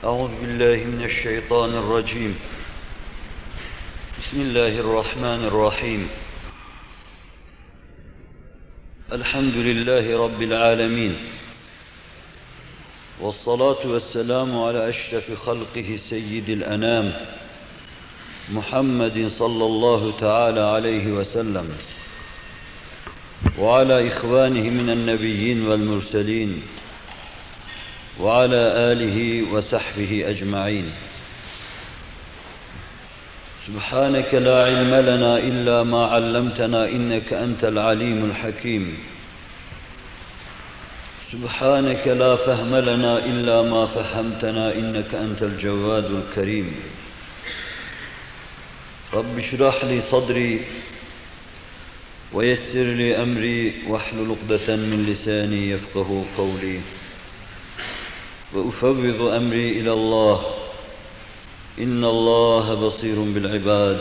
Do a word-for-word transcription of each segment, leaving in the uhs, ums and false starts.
أعوذ بالله من الشيطان الرجيم. بسم الله الرحمن الرحيم. الحمد لله رب العالمين. والصلاة والسلام على أشرف خلقه سيد الأنام محمد صلى الله تعالى عليه وسلم وعلى إخوانه من النبيين والمرسلين وعلى آله وصحبه أجمعين. سبحانك لا علم لنا إلا ما علمتنا إنك أنت العليم الحكيم. سبحانك لا فهم لنا إلا ما فهمتنا إنك أنت الجواد الكريم. رب اشرح لي صدري ويسر لي أمري واحلل عقدة من لساني يفقه قولي وأفوض أمري إلى الله إن الله بصير بالعباد.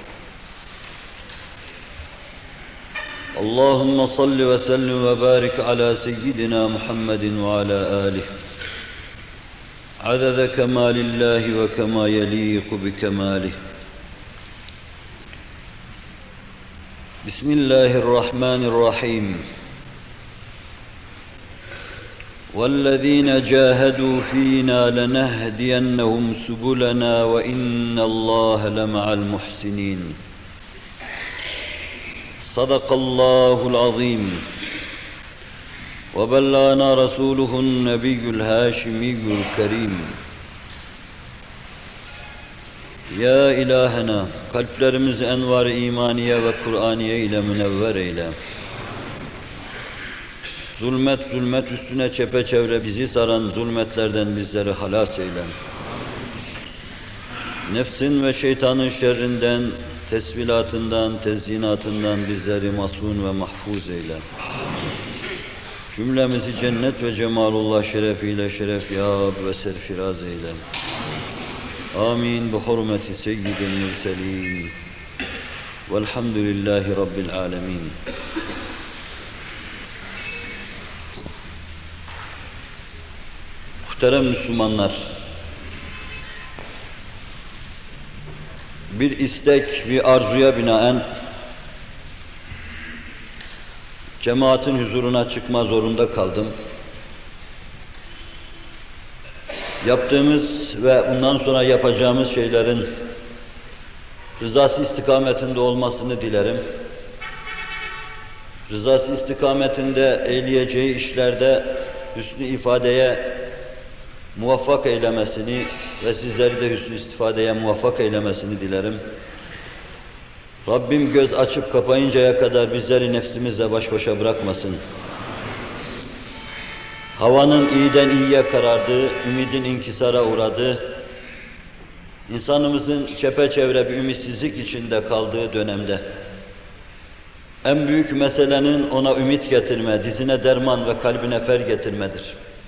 اللهم صل وسلم وبارك على سيدنا محمد وعلى آله عدد كمال الله وكما يليق بكماله. بسم الله الرحمن الرحيم. والذين جاهدوا فينا لنهدينهم سبلنا وإن الله لمع المحسنين. صدق الله العظيم. وبلغنا رسوله النبي الهاشمي الكريم. Ya İlahena, kalplerimizi envar-ı imaniye ve Kur'aniye ile münevver eyle. Zulmet zulmet üstüne çepeçevre bizi saran zulmetlerden bizleri halas eyle. Nefsin ve şeytanın şerrinden, tesvilatından, tezyinatından bizleri masun ve mahfuz eyle. Cümlemizi cennet ve cemalullah şerefiyle şeref yâb ve serfiraz eyle. Amin. Bu hurmeti seyyidil mürselin. Velhamdülillahi Rabbil alemin. Muhterem Müslümanlar, bir istek, bir arzuya binaen cemaatin huzuruna çıkma zorunda kaldım. Yaptığımız ve bundan sonra yapacağımız şeylerin rızası istikametinde olmasını dilerim. Rızası istikametinde eyleyeceği işlerde hüsnü ifadeye muvaffak eylemesini ve sizleri de hüsnü istifadeye muvaffak eylemesini dilerim. Rabbim göz açıp kapayıncaya kadar bizleri nefsimizle baş başa bırakmasın. Havanın iyiden iyiye karardığı, ümidin inkisara uğradığı, insanımızın çepeçevre bir ümitsizlik içinde kaldığı dönemde en büyük meselenin ona ümit getirme, dizine derman ve kalbine fer getirmedir.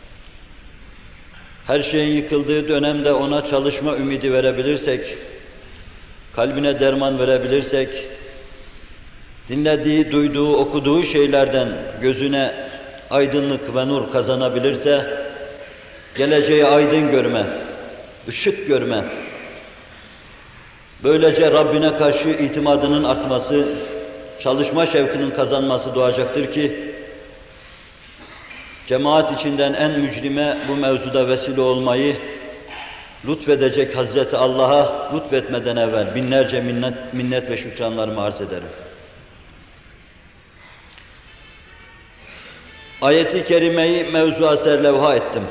Her şeyin yıkıldığı dönemde ona çalışma ümidi verebilirsek, kalbine derman verebilirsek, dinlediği, duyduğu, okuduğu şeylerden gözüne aydınlık ve nur kazanabilirse, geleceği aydın görme, ışık görme, böylece Rabbine karşı itimadının artması, çalışma şevkinin kazanması doğacaktır ki, cemaat içinden en mücrime bu mevzuda vesile olmayı lütfedecek Hazreti Allah'a lütfetmeden evvel binlerce minnet, minnet ve şükranlarımı arz ederim. Ayet-i kerimeyi mevzuya serlevha ettim.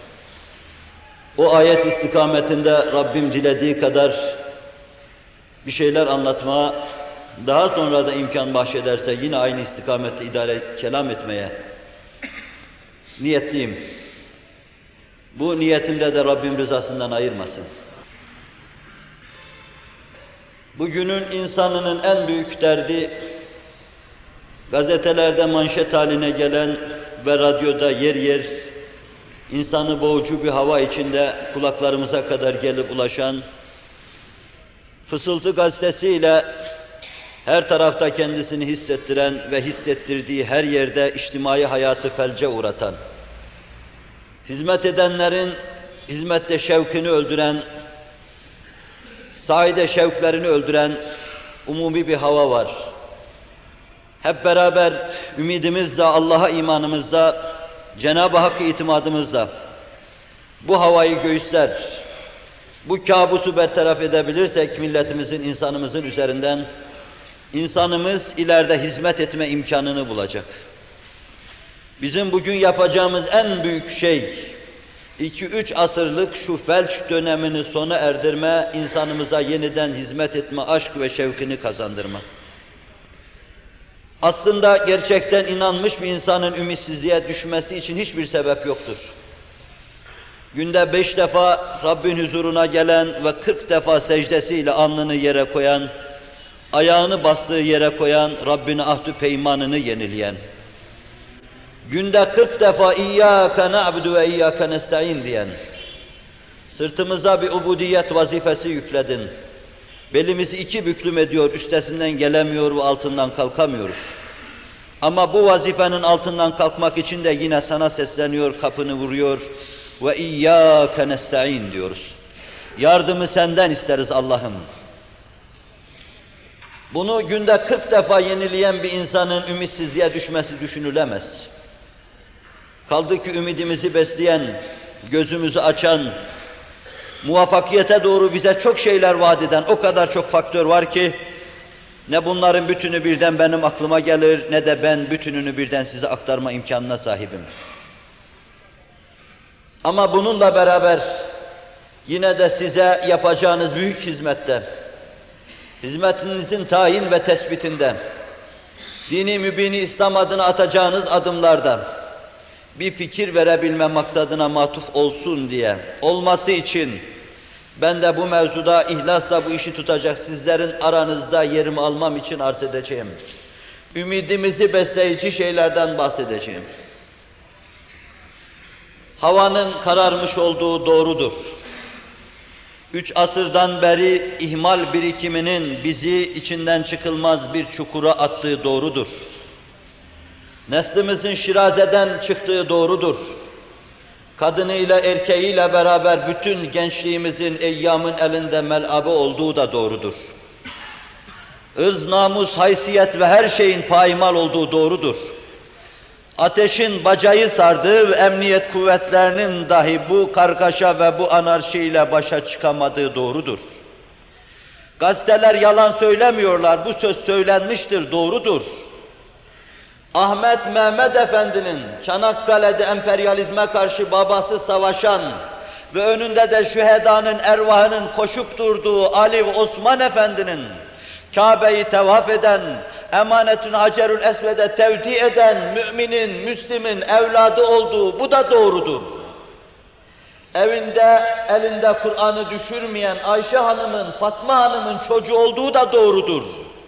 O ayet istikametinde Rabbim dilediği kadar bir şeyler anlatmaya, daha sonra da imkan bahşederse yine aynı istikamette idare kelam etmeye niyetliyim. Bu niyetimde de Rabbim rızasından ayırmasın. Bugünün insanının en büyük derdi, gazetelerde manşet haline gelen ve radyoda yer yer insanı boğucu bir hava içinde kulaklarımıza kadar gelip ulaşan Fısıltı gazetesiyle her tarafta kendisini hissettiren ve hissettirdiği her yerde içtimai hayatı felce uğratan, hizmet edenlerin hizmette şevkini öldüren, sahide şevklerini öldüren umumi bir hava var. Hep beraber ümidimizle, Allah'a imanımızla, Cenab-ı Hakk'a itimadımızla bu havayı göğüsler, bu kabusu bertaraf edebilirsek milletimizin, insanımızın üzerinden, insanımız ileride hizmet etme imkanını bulacak. Bizim bugün yapacağımız en büyük şey, iki üç asırlık şu felç dönemini sona erdirme, insanımıza yeniden hizmet etme, aşk ve şevkini kazandırma. Aslında gerçekten inanmış bir insanın ümitsizliğe düşmesi için hiçbir sebep yoktur. Günde beş defa Rabbin huzuruna gelen ve kırk defa secdesiyle alnını yere koyan, ayağını bastığı yere koyan, Rabbine ahdü peymanını yenileyen, günde kırk defa İyyâke na'budu ve İyyâke nesta'in diyen, sırtımıza bir ubudiyet vazifesi yükledin, belimizi iki büklüm ediyor, üstesinden gelemiyor ve altından kalkamıyoruz. Ama bu vazifenin altından kalkmak için de yine sana sesleniyor, kapını vuruyor ve İyyâke nesta'in diyoruz. Yardımı senden isteriz Allah'ım. Bunu günde kırk defa yenileyen bir insanın ümitsizliğe düşmesi düşünülemez. Kaldı ki ümidimizi besleyen, gözümüzü açan, muvaffakiyete doğru bize çok şeyler vaat eden o kadar çok faktör var ki, ne bunların bütünü birden benim aklıma gelir, ne de ben bütününü birden size aktarma imkanına sahibim. Ama bununla beraber, yine de size yapacağınız büyük hizmette, hizmetinizin tayin ve tespitinde, dini mübini İslam adına atacağınız adımlarda, bir fikir verebilme maksadına matuf olsun diye, olması için, ben de bu mevzuda ihlasla bu işi tutacak sizlerin aranızda yerimi almam için arz edeceğim. Ümidimizi besleyici şeylerden bahsedeceğim. Havanın kararmış olduğu doğrudur. Üç asırdan beri ihmal birikiminin bizi içinden çıkılmaz bir çukura attığı doğrudur. Neslimizin şirazeden çıktığı doğrudur. Kadınıyla erkeğiyle beraber bütün gençliğimizin eyyamın elinde mel'abe olduğu da doğrudur. Irz, namus, haysiyet ve her şeyin paymal olduğu doğrudur. Ateşin bacayı sardığı ve emniyet kuvvetlerinin dahi bu kargaşa ve bu anarşiyle başa çıkamadığı doğrudur. Gazeteler yalan söylemiyorlar, bu söz söylenmiştir, doğrudur. Ahmet Mehmet Efendi'nin Çanakkale'de emperyalizme karşı babası savaşan ve önünde de şühedanın ervahının koşup durduğu Ali ve Osman Efendi'nin Kabe'yi tevaf eden, emanetün Hacerül Esved'e tevdi eden müminin, Müslim'in evladı olduğu bu da doğrudur. Evinde, elinde Kur'an'ı düşürmeyen Ayşe Hanım'ın, Fatma Hanım'ın çocuğu olduğu da doğrudur.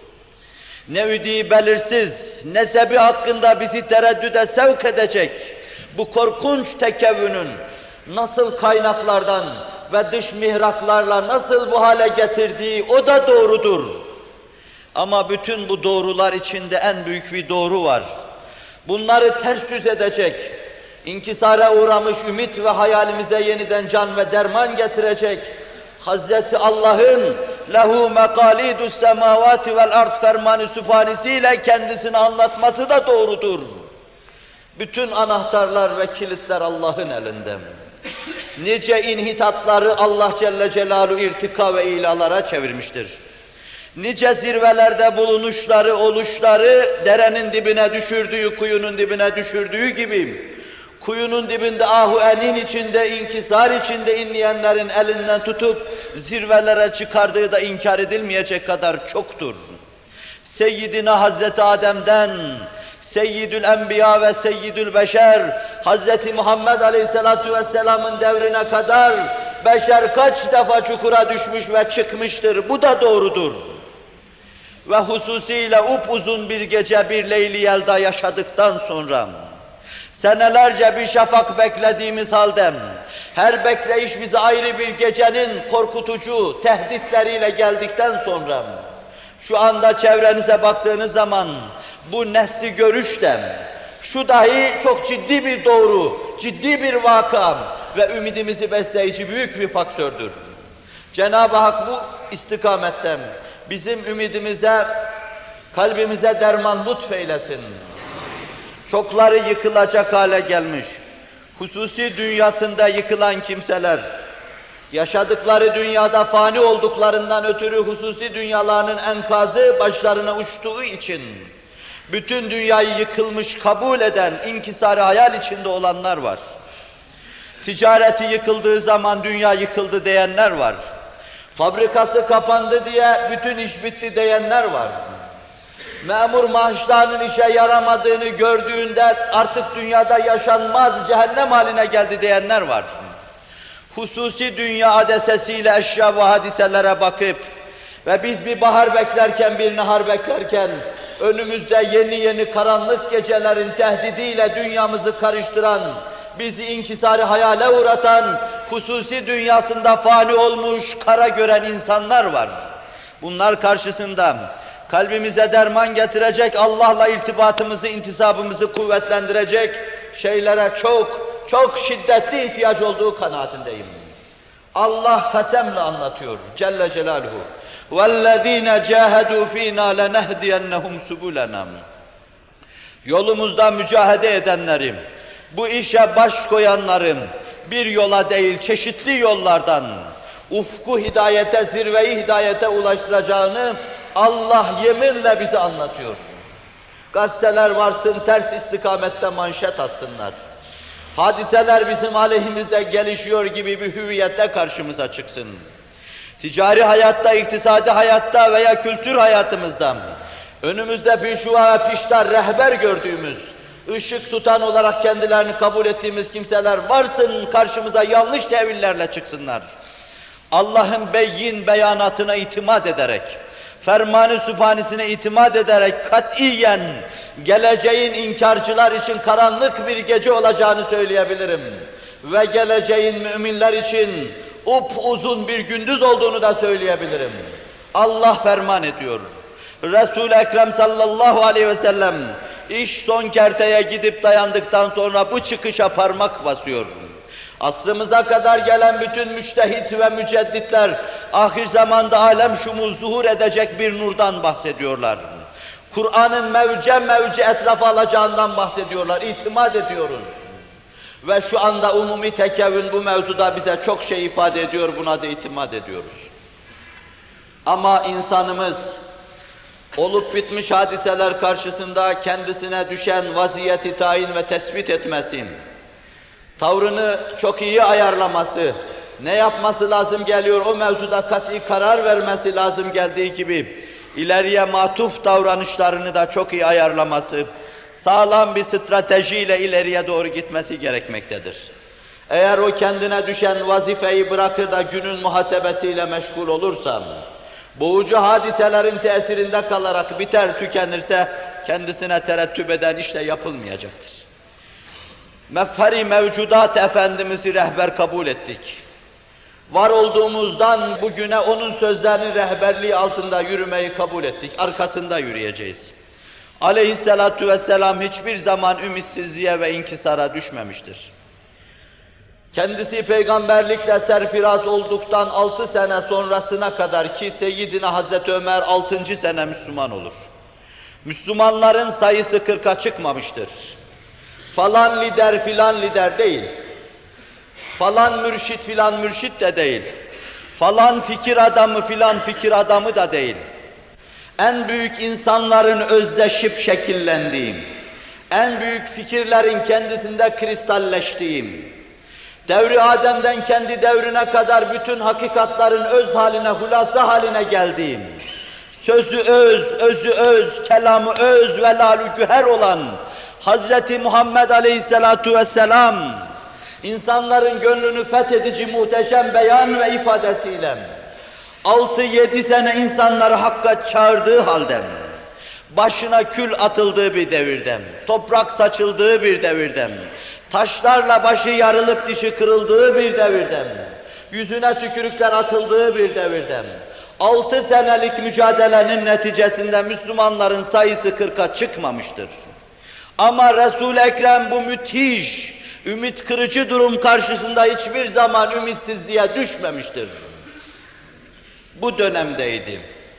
Ne üdî belirsiz, nesebi hakkında bizi tereddüde sevk edecek bu korkunç tekevvünün nasıl kaynaklardan ve dış mihraklarla nasıl bu hale getirdiği o da doğrudur. Ama bütün bu doğrular içinde en büyük bir doğru var. Bunları ters yüz edecek, inkisara uğramış ümit ve hayalimize yeniden can ve derman getirecek, Hazreti Allah'ın lehu mekalidus semavati vel ard fermanı sübhanesiyle kendisini anlatması da doğrudur. Bütün anahtarlar ve kilitler Allah'ın elinde. Nice inhitatları Allah Celle Celaluhu irtika ve ilalara çevirmiştir. Nice zirvelerde bulunuşları, oluşları derenin dibine düşürdüğü, kuyunun dibine düşürdüğü gibi, kuyunun dibinde ahu enin içinde, inkisar içinde inleyenlerin elinden tutup zirvelere çıkardığı da inkar edilmeyecek kadar çoktur. Seyyidina Hazreti Adem'den, Seyyidül Enbiya ve Seyyidül Beşer, Hazreti Muhammed Aleyhisselatü Vesselam'ın devrine kadar beşer kaç defa çukura düşmüş ve çıkmıştır, bu da doğrudur. Ve hususiyle upuzun bir gece bir Leyli Yelda yaşadıktan sonra, senelerce bir şafak beklediğimiz halde, her bekleyiş bize ayrı bir gecenin korkutucu tehditleriyle geldikten sonra, şu anda çevrenize baktığınız zaman, bu nesli görüşte, şu dahi çok ciddi bir doğru, ciddi bir vaka ve ümidimizi besleyici büyük bir faktördür. Cenab-ı Hak bu istikametten bizim ümidimize, kalbimize derman lütfeylesin. Çokları yıkılacak hale gelmiş, hususi dünyasında yıkılan kimseler, yaşadıkları dünyada fani olduklarından ötürü hususi dünyalarının enkazı başlarına uçtuğu için, bütün dünyayı yıkılmış kabul eden, inkisarı hayal içinde olanlar var. Ticareti yıkıldığı zaman dünya yıkıldı diyenler var. Fabrikası kapandı diye bütün iş bitti diyenler var. Memur maaşlarının işe yaramadığını gördüğünde artık dünyada yaşanmaz cehennem haline geldi diyenler var. Hususi dünya adesesiyle eşya ve hadiselere bakıp ve biz bir bahar beklerken, bir nahar beklerken önümüzde yeni yeni karanlık gecelerin tehdidiyle dünyamızı karıştıran, bizi inkisarı hayale uğratan, hususi dünyasında fani olmuş, kara gören insanlar var. Bunlar karşısında kalbimize derman getirecek, Allah'la irtibatımızı, intisabımızı kuvvetlendirecek şeylere çok, çok şiddetli ihtiyaç olduğu kanaatindeyim. Allah kasemle anlatıyor Celle Celaluhu. وَالَّذ۪ينَ جَاهَدُوا ف۪ينَا لَنَهْدِيَنَّهُمْ سُبُولَنَا. Yolumuzda mücahede edenlerim, bu işe baş koyanlarım, bir yola değil çeşitli yollardan ufku hidayete, zirveyi hidayete ulaştıracağını Allah yeminle bize anlatıyor. Gazeteler varsın, ters istikamette manşet atsınlar. Hadiseler bizim aleyhimizde gelişiyor gibi bir hüviyette karşımıza çıksın. Ticari hayatta, iktisadi hayatta veya kültür hayatımızda önümüzde pişua ve piştar rehber gördüğümüz, ışık tutan olarak kendilerini kabul ettiğimiz kimseler varsın, karşımıza yanlış tevillerle çıksınlar. Allah'ın beyin beyanatına itimat ederek, fermanı sübhanesine itimat ederek katiyen geleceğin inkarcılar için karanlık bir gece olacağını söyleyebilirim. Ve geleceğin müminler için upuzun bir gündüz olduğunu da söyleyebilirim. Allah ferman ediyor. Resul-i Ekrem sallallahu aleyhi ve sellem iş son kerteye gidip dayandıktan sonra bu çıkışa parmak basıyor. Asrımıza kadar gelen bütün müçtehit ve mücedditler ahir zamanda alem şumul zuhur edecek bir nurdan bahsediyorlar. Kur'an'ın mevce mevce etrafa alacağından bahsediyorlar, itimat ediyoruz. Ve şu anda umumi tekevvün bu mevzuda bize çok şey ifade ediyor, buna da itimat ediyoruz. Ama insanımız olup bitmiş hadiseler karşısında kendisine düşen vaziyeti tayin ve tespit etmesi, tavrını çok iyi ayarlaması, ne yapması lazım geliyor o mevzuda kat'i karar vermesi lazım geldiği gibi, ileriye matuf davranışlarını da çok iyi ayarlaması, sağlam bir stratejiyle ileriye doğru gitmesi gerekmektedir. Eğer o kendine düşen vazifeyi bırakır da günün muhasebesiyle meşgul olursa, boğucu hadiselerin tesirinde kalarak biter tükenirse, kendisine terettüp eden işle yapılmayacaktır. Mefhari mevcudat Efendimiz'i rehber kabul ettik. Var olduğumuzdan bugüne onun sözlerinin rehberliği altında yürümeyi kabul ettik. Arkasında yürüyeceğiz. Aleyhissalatu vesselam hiçbir zaman ümitsizliğe ve inkisara düşmemiştir. Kendisi peygamberlikle serfiraz olduktan altı sene sonrasına kadar ki Seyyidina Hazreti Ömer altıncı sene Müslüman olur. Müslümanların sayısı kırka çıkmamıştır. Falan lider filan lider değil. Falan mürşit filan mürşit de değil. Falan fikir adamı filan fikir adamı da değil. En büyük insanların özdeşip şekillendiği, en büyük fikirlerin kendisinde kristalleştiği, devri Adem'den kendi devrine kadar bütün hakikatların öz haline, hulasa haline geldiği, sözü öz, özü öz, kelamı öz ve lalü güher olan Hazreti Muhammed Aleyhisselatu Vesselam, insanların gönlünü fethedici muhteşem beyan ve ifadesiyle altı yedi sene insanları hakka çağırdığı halde, başına kül atıldığı bir devirde, toprak saçıldığı bir devirde, taşlarla başı yarılıp dişi kırıldığı bir devirde, yüzüne tükürükler atıldığı bir devirde, altı senelik mücadelenin neticesinde Müslümanların sayısı kırka çıkmamıştır. Ama Resul-i Ekrem bu müthiş ümit kırıcı durum karşısında hiçbir zaman ümitsizliğe düşmemiştir. Bu dönemdeydi.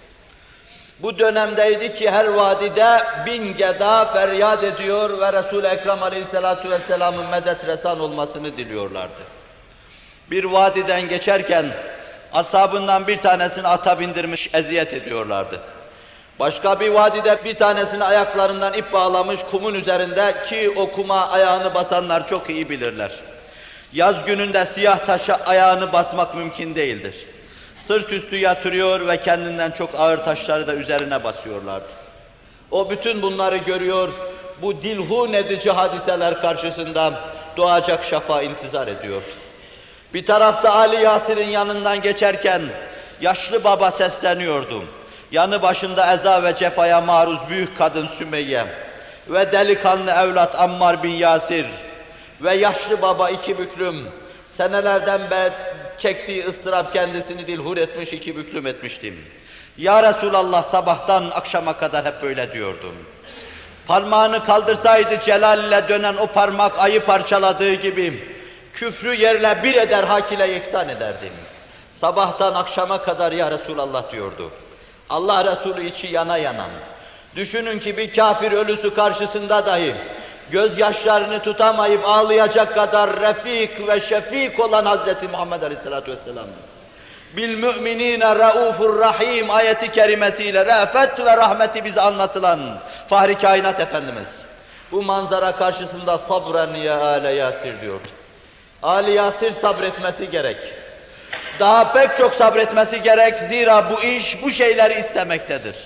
Bu dönemdeydi ki her vadide bin geda feryat ediyor ve Resul-i Ekrem Aleyhisselatü Vesselam'ın medet resan olmasını diliyorlardı. Bir vadiden geçerken ashabından bir tanesini ata bindirmiş, eziyet ediyorlardı. Başka bir vadide bir tanesini ayaklarından ip bağlamış kumun üzerinde, ki o kuma ayağını basanlar çok iyi bilirler. Yaz gününde siyah taşa ayağını basmak mümkün değildir. Sırt üstü yatırıyor ve kendinden çok ağır taşları da üzerine basıyorlardı. O bütün bunları görüyor, bu dilhun edici hadiseler karşısında doğacak şafa intizar ediyordu. Bir tarafta Ali Yasir'in yanından geçerken yaşlı baba sesleniyordu. Yanı başında eza ve cefaya maruz büyük kadın Sümeyye ve delikanlı evlat Ammar bin Yasir ve yaşlı baba iki büklüm, senelerden beri çektiği ıstırap kendisini dilhur etmiş, iki büklüm etmiştim. Ya Resulallah, sabahtan akşama kadar hep böyle diyordum. Parmağını kaldırsaydı celal ile dönen o parmak ayı parçaladığı gibi küfrü yerle bir eder, hak ile yeksan ederdim. Sabahtan akşama kadar ya Resulallah diyordu. Allah Resulü içi yana yanan. Düşünün ki bir kafir ölüsü karşısında dahi gözyaşlarını tutamayıp ağlayacak kadar refik ve şefik olan Hazreti Muhammed Aleyhisselatü Vesselam. Bil müminine raufur rahim ayeti kerimesiyle re'fet ve rahmeti bize anlatılan Fahri Kainat Efendimiz bu manzara karşısında sabren ya ale Yasir diyordu. Ali Yasir sabretmesi gerek. Daha pek çok sabretmesi gerek, zira bu iş bu şeyleri istemektedir.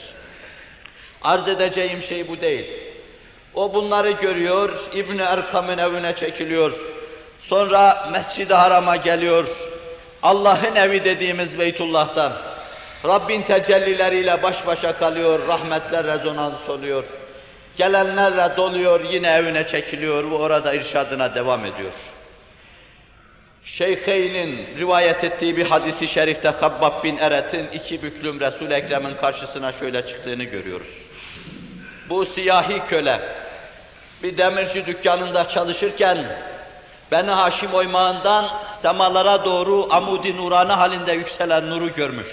Arz edeceğim şey bu değil. O bunları görüyor, İbn-i Erkam'ın evine çekiliyor. Sonra Mescid-i Haram'a geliyor. Allah'ın evi dediğimiz Beytullah'tan Rabbin tecellileriyle baş başa kalıyor, rahmetler rezonans oluyor. Gelenlerle doluyor, yine evine çekiliyor ve orada irşadına devam ediyor. Şeyheynin rivayet ettiği bir hadisi şerifte Habbab bin Eret'in iki büklüm Resul-i Ekrem'in karşısına şöyle çıktığını görüyoruz. Bu siyahi köle bir demirci dükkanında çalışırken Beni Haşim oymağından semalara doğru amud-i nurani halinde yükselen nuru görmüş.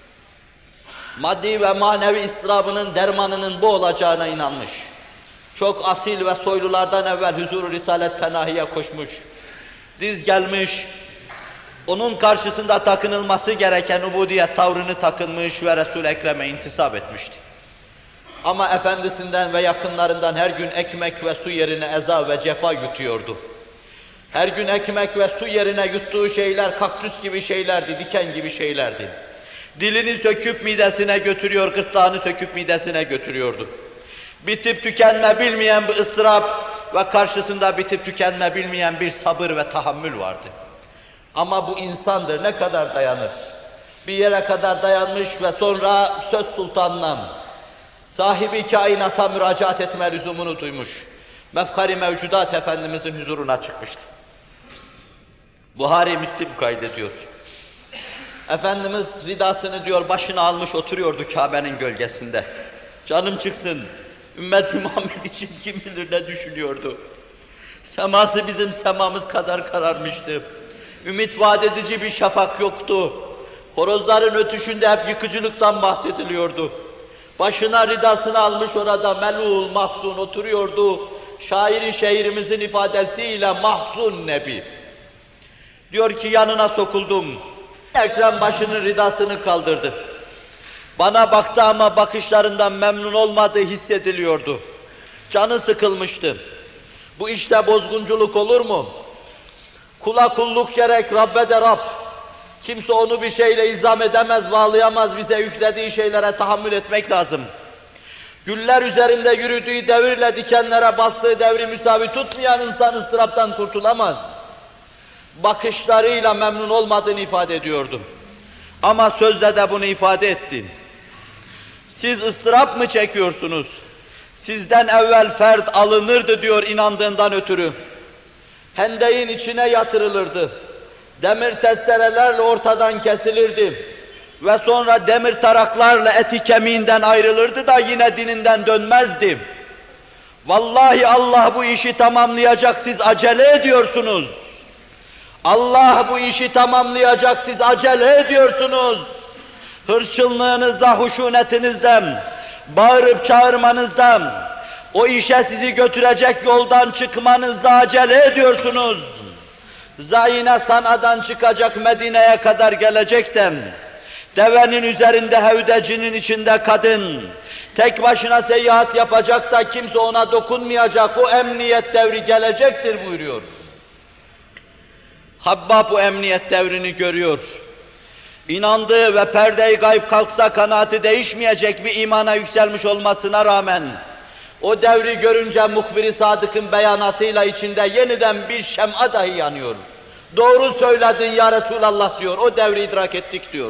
Maddi ve manevi ıstırabının dermanının bu olacağına inanmış. Çok asil ve soylulardan evvel huzur-u risalet penahiye koşmuş. Diz gelmiş, onun karşısında takınılması gereken ubudiyet tavrını takınmış ve Resul-i Ekrem'e intisap etmişti. Ama efendisinden ve yakınlarından her gün ekmek ve su yerine eza ve cefa yutuyordu. Her gün ekmek ve su yerine yuttuğu şeyler kaktüs gibi şeylerdi, diken gibi şeylerdi. Dilini söküp midesine götürüyor, gırtlağını söküp midesine götürüyordu. Bitip tükenme bilmeyen bir ıstırap ve karşısında bitip tükenme bilmeyen bir sabır ve tahammül vardı. Ama bu insandır, ne kadar dayanır? Bir yere kadar dayanmış ve sonra söz sultanına, sahibi kainata müracaat etme lüzumunu duymuş. Mefkar-i Mevcudat Efendimizin huzuruna çıkmıştı. Buhari Müslim kaydediyor. Efendimiz ridasını diyor başına almış oturuyordu Kabe'nin gölgesinde. Canım çıksın, ümmeti Muhammed için kim bilir ne düşünüyordu. Seması bizim semamız kadar kararmıştı. Ümit vaat edici bir şafak yoktu. Horozların ötüşünde hep yıkıcılıktan bahsediliyordu. Başına ridasını almış orada melul, mahzun oturuyordu. Şairi şehrimizin ifadesiyle mahzun Nebi. Diyor ki yanına sokuldum. Ekrem başının ridasını kaldırdı. Bana baktı ama bakışlarından memnun olmadığı hissediliyordu. Canı sıkılmıştı. Bu işte bozgunculuk olur mu? Kula kulluk gerek, Rabbe de Rab. Kimse onu bir şeyle izam edemez, bağlayamaz, bize yüklediği şeylere tahammül etmek lazım. Güller üzerinde yürüdüğü devirle dikenlere bastığı devri müsavi tutmayan insan ıstıraptan kurtulamaz. Bakışlarıyla memnun olmadığını ifade ediyordu. Ama sözle de bunu ifade etti. Siz ıstırap mı çekiyorsunuz? Sizden evvel fert alınırdı diyor inandığından ötürü. Hendeğin içine yatırılırdı. Demir testerelerle ortadan kesilirdi. Ve sonra demir taraklarla eti kemiğinden ayrılırdı da yine dininden dönmezdi. Vallahi Allah bu işi tamamlayacak, siz acele ediyorsunuz. Allah bu işi tamamlayacak, siz acele ediyorsunuz. Hırçınlığınızda, huşunetinizden, bağırıp çağırmanızdan, o işe sizi götürecek yoldan çıkmanızda acele ediyorsunuz. Zayine Sana'dan çıkacak, Medine'ye kadar gelecekten, devenin üzerinde hevdecinin içinde kadın, tek başına seyahat yapacak da kimse ona dokunmayacak, o emniyet devri gelecektir buyuruyor. Habbab bu emniyet devrini görüyor. İnandığı ve perde-i gayb kalksa kanaati değişmeyecek bir imana yükselmiş olmasına rağmen, o devri görünce muhbir-i sadıkın beyanatıyla içinde yeniden bir şem'a dahi yanıyor. Doğru söyledin ya Resulallah diyor, o devri idrak ettik diyor.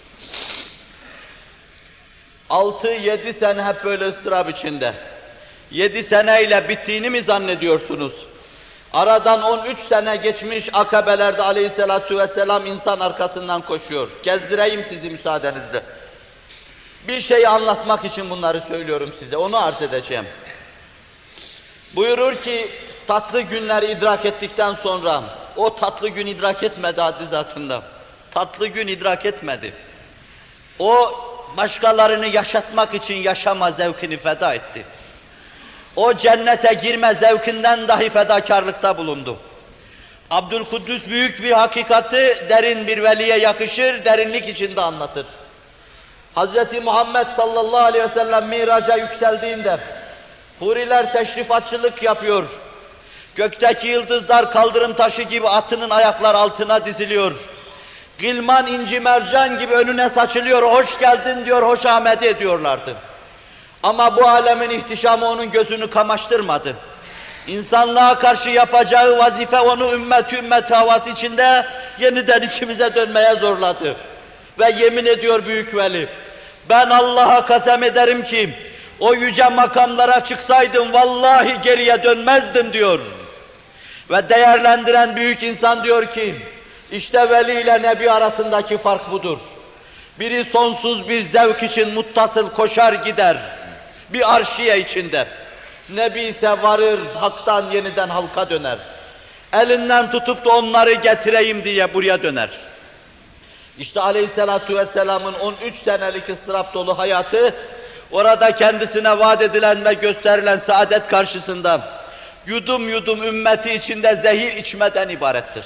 Altı yedi sene hep böyle ıstırap içinde. Yedi seneyle bittiğini mi zannediyorsunuz? Aradan on üç sene geçmiş, akabelerde aleyhissalatu vesselam insan arkasından koşuyor. Gezdireyim sizi müsaadenizle. Bir şeyi anlatmak için bunları söylüyorum size, onu arz edeceğim. Buyurur ki, tatlı günleri idrak ettikten sonra, o tatlı gün idrak etmedi haddi zatında. Tatlı gün idrak etmedi. O, başkalarını yaşatmak için yaşama zevkini feda etti. O cennete girme zevkinden dahi fedakarlıkta bulundu. Abdülkuddüs büyük bir hakikati derin bir veliye yakışır, derinlik içinde anlatır. Hazreti Muhammed sallallahu aleyhi ve sellem miraca yükseldiğinde, huriler teşrifatçılık yapıyor. Gökteki yıldızlar kaldırım taşı gibi atının ayaklar altına diziliyor. Gılman inci mercan gibi önüne saçılıyor, hoş geldin diyor, hoş Ahmet'i ediyorlardı. Ama bu alemin ihtişamı onun gözünü kamaştırmadı. İnsanlığa karşı yapacağı vazife onu ümmet ümmet havası içinde yeniden içimize dönmeye zorladı. Ve yemin ediyor büyük veli, ben Allah'a kasem ederim ki o yüce makamlara çıksaydım vallahi geriye dönmezdim diyor. Ve değerlendiren büyük insan diyor ki, işte veli ile nebi arasındaki fark budur. Biri sonsuz bir zevk için muttasıl koşar gider, bir arşiye içinde. Nebi ise varır, haktan yeniden halka döner. Elinden tutup da onları getireyim diye buraya döner. İşte aleyhissalatu vesselamın on üç senelik ıstırap dolu hayatı, orada kendisine vaat edilen ve gösterilen saadet karşısında yudum yudum ümmeti içinde zehir içmeden ibarettir.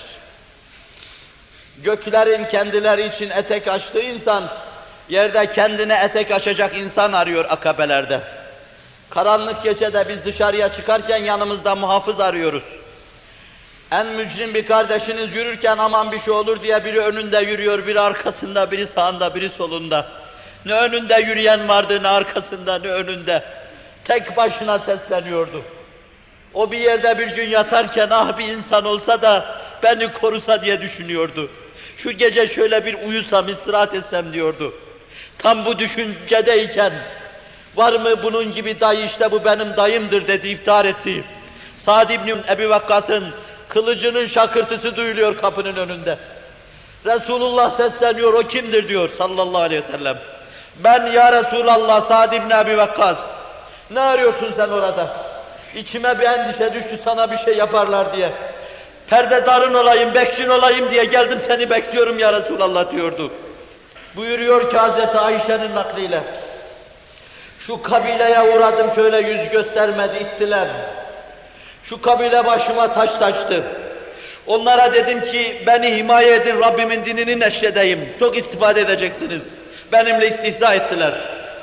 Göklerin kendileri için etek açtığı insan, yerde kendine etek açacak insan arıyor akabelerde. Karanlık gecede biz dışarıya çıkarken yanımızda muhafız arıyoruz. En mücrim bir kardeşiniz yürürken aman bir şey olur diye biri önünde yürüyor, biri arkasında, biri sağında, biri solunda. Ne önünde yürüyen vardı, ne arkasında, ne önünde. Tek başına sesleniyordu. O bir yerde bir gün yatarken ah bir insan olsa da beni korusa diye düşünüyordu. Şu gece şöyle bir uyusam, istirahat etsem diyordu. Tam bu düşüncedeyken, var mı bunun gibi dayı, işte bu benim dayımdır dedi, iftihar etti. Sa'd ibn Ebi Vakkas'ın kılıcının şakırtısı duyuluyor kapının önünde. Resulullah sesleniyor, o kimdir diyor sallallahu aleyhi ve sellem. Ben ya Resulallah Sa'd ibn Ebi Vakkas. Ne arıyorsun sen orada? İçime bir endişe düştü sana bir şey yaparlar diye. Perdedarın olayım, bekçin olayım diye geldim seni bekliyorum ya Resulallah diyordu. Buyuruyor ki Hazreti Ayşe'nin nakliyle, şu kabileye uğradım şöyle yüz göstermedi, ittiler. Şu kabile başıma taş saçtı. Onlara dedim ki beni himaye edin, Rabbimin dinini neşredeyim. Çok istifade edeceksiniz. Benimle istihza ettiler.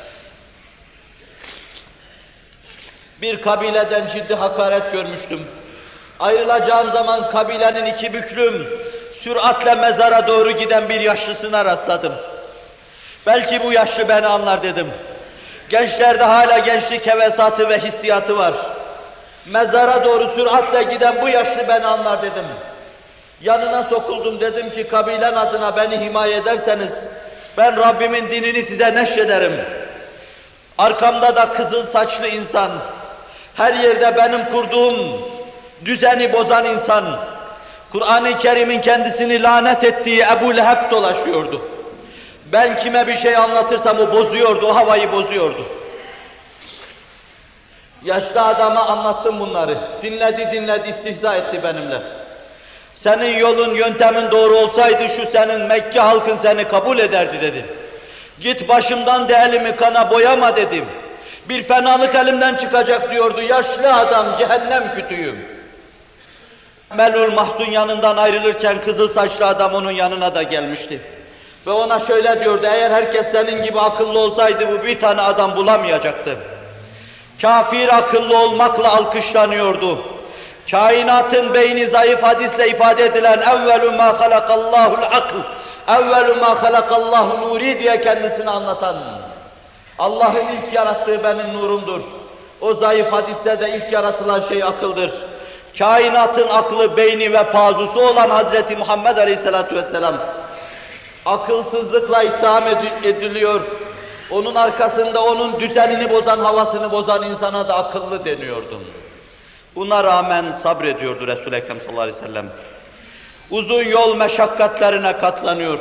Bir kabileden ciddi hakaret görmüştüm. Ayrılacağım zaman kabilenin iki büklüm, süratle mezara doğru giden bir yaşlısına rastladım. Belki bu yaşlı beni anlar dedim. Gençlerde hala gençlik hevesatı ve hissiyatı var. Mezara doğru süratle giden bu yaşlı beni anlar dedim. Yanına sokuldum, dedim ki kabilen adına beni himaye ederseniz ben Rabbimin dinini size neşrederim. Arkamda da kızıl saçlı insan, her yerde benim kurduğum düzeni bozan insan, Kur'an-ı Kerim'in kendisini lanet ettiği Ebu Leheb dolaşıyordu. Ben kime bir şey anlatırsam o bozuyordu, o havayı bozuyordu. Yaşlı adama anlattım bunları. Dinledi dinledi, istihza etti benimle. Senin yolun, yöntemin doğru olsaydı şu senin Mekke halkın seni kabul ederdi dedim. Git başımdan de elimi kana boyama dedim. Bir fenalık elimden çıkacak diyordu. Yaşlı adam, cehennem kütüğüm. Melul Mahzun yanından ayrılırken kızıl saçlı adam onun yanına da gelmişti. Ve ona şöyle diyordu, eğer herkes senin gibi akıllı olsaydı bu bir tane adam bulamayacaktı. Kafir akıllı olmakla alkışlanıyordu. Kainatın beyni zayıf hadisle ifade edilen evvelu ma halakallahul akl, evvelu ma halakallahu nuri diye kendisini anlatan, Allah'ın ilk yarattığı benim nurumdur. O zayıf hadiste de ilk yaratılan şey akıldır. Kainatın aklı, beyni ve pazusu olan Hazreti Muhammed Aleyhisselatü Vesselam akılsızlıkla itham ediliyor. Onun arkasında onun düzenini bozan, havasını bozan insana da akıllı deniyordu. Buna rağmen sabrediyordu Resul-i Ekrem sallallahu aleyhi ve sellem. Uzun yol meşakkatlerine katlanıyor.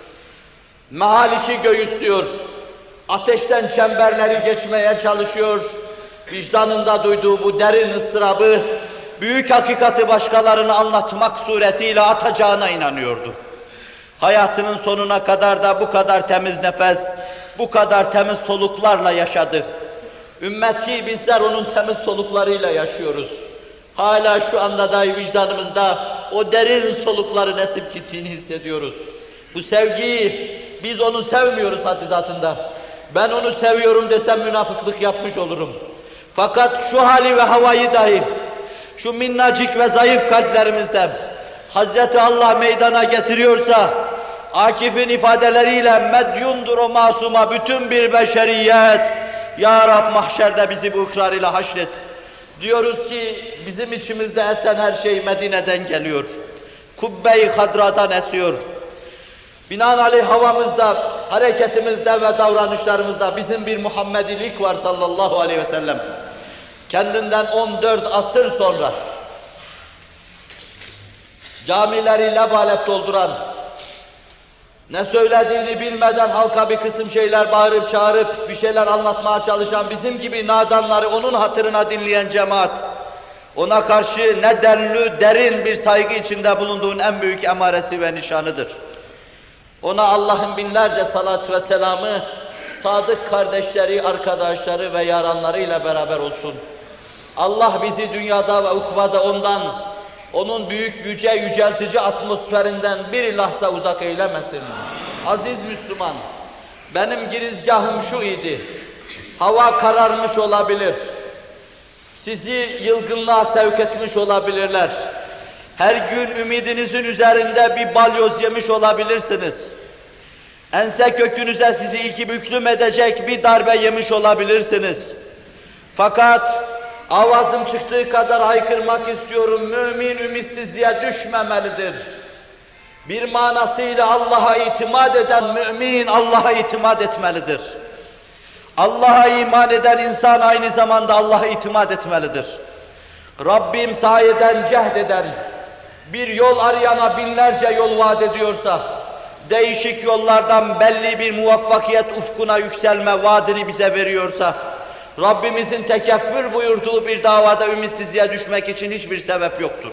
Mehaliki göğüslüyor. Ateşten çemberleri geçmeye çalışıyor. Vicdanında duyduğu bu derin ıstırabı, büyük hakikati başkalarına anlatmak suretiyle atacağına inanıyordu. Hayatının sonuna kadar da bu kadar temiz nefes, bu kadar temiz soluklarla yaşadı. Ümmeti bizler onun temiz soluklarıyla yaşıyoruz. Hala şu anda dahi vicdanımızda o derin solukların esip gittiğini hissediyoruz. Bu sevgiyi biz onu sevmiyoruz haddi zatında. Ben onu seviyorum desem münafıklık yapmış olurum. Fakat şu hali ve havayı dahi, şu minnacık ve zayıf kalplerimizde Hazreti Allah meydana getiriyorsa, Akif'in ifadeleriyle medyundur o masuma bütün bir beşeriyet, Ya Rab mahşerde bizi bu ikrarıyla haşret. Diyoruz ki bizim içimizde esen her şey Medine'den geliyor. Kubbe-i Hadra'dan esiyor. Binaenaleyh havamızda, hareketimizde ve davranışlarımızda bizim bir Muhammedilik var sallallahu aleyhi ve sellem. Kendinden on dört asır sonra camileri lebalep dolduran, ne söylediğini bilmeden halka bir kısım şeyler bağırıp çağırıp bir şeyler anlatmaya çalışan bizim gibi nadanları onun hatırına dinleyen cemaat, ona karşı ne denli, derin bir saygı içinde bulunduğun en büyük emaresi ve nişanıdır. Ona Allah'ın binlerce salat ve selamı, sadık kardeşleri, arkadaşları ve yaranlarıyla beraber olsun. Allah bizi dünyada ve ukbada ondan, onun büyük, yüce, yüceltici atmosferinden bir lahza uzak eylemesin. Aziz Müslüman, benim girizgahım şu idi. Hava kararmış olabilir. Sizi yılgınlığa sevk etmiş olabilirler. Her gün ümidinizin üzerinde bir balyoz yemiş olabilirsiniz. Ense kökünüze sizi iki büklüm edecek bir darbe yemiş olabilirsiniz. Fakat avazım çıktığı kadar haykırmak istiyorum, mümin ümitsizliğe düşmemelidir. Bir manasıyla Allah'a itimat eden mümin Allah'a itimat etmelidir. Allah'a iman eden insan aynı zamanda Allah'a itimat etmelidir. Rabbim sayeden cehd eden, bir yol arayana binlerce yol vaat ediyorsa, değişik yollardan belli bir muvaffakiyet ufkuna yükselme vaadini bize veriyorsa, Rabbimizin tekeffül buyurduğu bir davada ümitsizliğe düşmek için hiçbir sebep yoktur.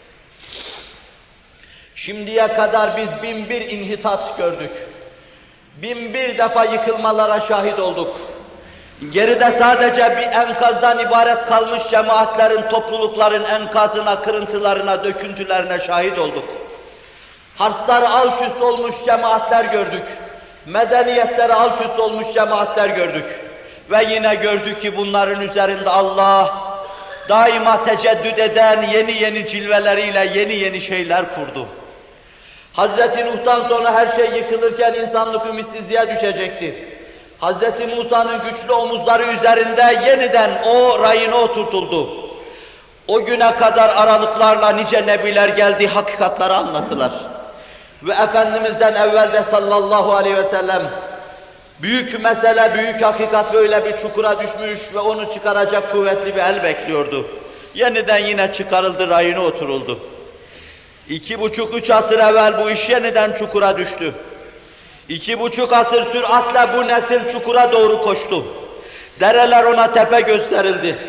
Şimdiye kadar biz bin bir inhitat gördük. Bin bir defa yıkılmalara şahit olduk. Geride sadece bir enkazdan ibaret kalmış cemaatlerin, toplulukların enkazına, kırıntılarına, döküntülerine şahit olduk. Harsları alt üst olmuş cemaatler gördük. Medeniyetleri alt üst olmuş cemaatler gördük. Ve yine gördük ki bunların üzerinde Allah daima teceddüd eden yeni yeni cilveleriyle yeni yeni şeyler kurdu. Hazreti Nuh'tan sonra her şey yıkılırken insanlık ümitsizliğe düşecekti. Hazreti Musa'nın güçlü omuzları üzerinde yeniden o rayına oturtuldu. O güne kadar aralıklarla nice nebiler geldi, hakikatları anlattılar. Ve Efendimiz'den evvel de sallallahu aleyhi ve sellem büyük mesele, büyük hakikat böyle bir çukura düşmüş ve onu çıkaracak kuvvetli bir el bekliyordu. Yeniden yine çıkarıldı, rayına oturuldu. İki buçuk, üç asır evvel bu iş yeniden çukura düştü. İki buçuk asır süratle bu nesil çukura doğru koştu. Dereler ona tepe gösterildi.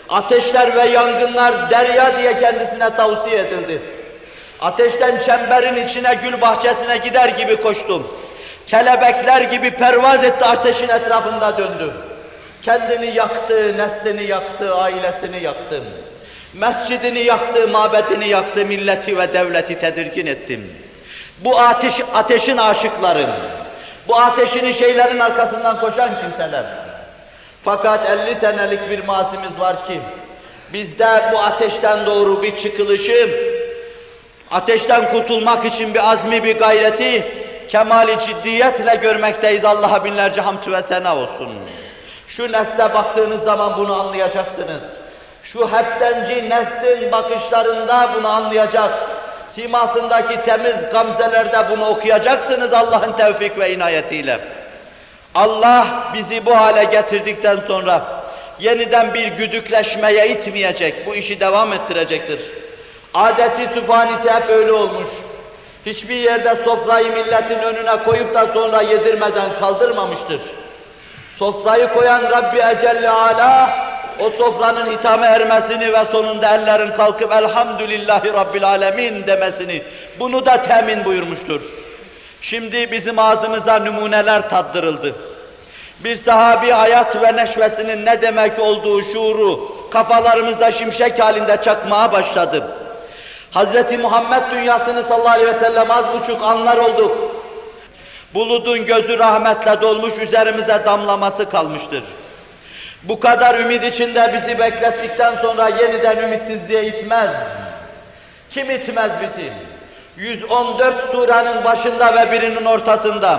Ateşler ve yangınlar derya diye kendisine tavsiye edildi. Ateşten çemberin içine, gül bahçesine gider gibi koştum. Kelebekler gibi pervaz etti, ateşin etrafında döndü. Kendini yaktı, neslini yaktı, ailesini yaktı. Mescidini yaktı, mabedini yaktı, milleti ve devleti tedirgin ettim. Bu ateş, ateşin aşıkları, bu ateşin şeylerin arkasından koşan kimseler. Fakat elli senelik bir mazimiz var ki, bizde bu ateşten doğru bir çıkılışı, ateşten kurtulmak için bir azmi, bir gayreti, kemali ciddiyetle görmekteyiz. Allah'a binlerce hamd ve sena olsun. Şu nesle baktığınız zaman bunu anlayacaksınız. Şu heptenci neslin bakışlarında bunu anlayacak, simasındaki temiz gamzelerde bunu okuyacaksınız Allah'ın tevfik ve inayetiyle. Allah bizi bu hale getirdikten sonra yeniden bir güdükleşmeye itmeyecek, bu işi devam ettirecektir. Adeti sübhanisi hep öyle olmuş. Hiçbir yerde sofrayı milletin önüne koyup da sonra yedirmeden kaldırmamıştır. Sofrayı koyan Rabbi Ecelle Ala, o sofranın hitame ermesini ve sonunda ellerin kalkıp elhamdülillahi Rabbil Alemin demesini, bunu da temin buyurmuştur. Şimdi bizim ağzımıza numuneler tattırıldı. Bir sahabi hayat ve neşvesinin ne demek olduğu şuuru kafalarımızda şimşek halinde çakmaya başladı. Hazreti Muhammed dünyasını sallallahu aleyhi ve sellem az buçuk anlar olduk. Buludun gözü rahmetle dolmuş, üzerimize damlaması kalmıştır. Bu kadar ümit içinde bizi beklettikten sonra yeniden ümitsizliğe itmez. Kim itmez bizi? yüz on dört surenin başında ve birinin ortasında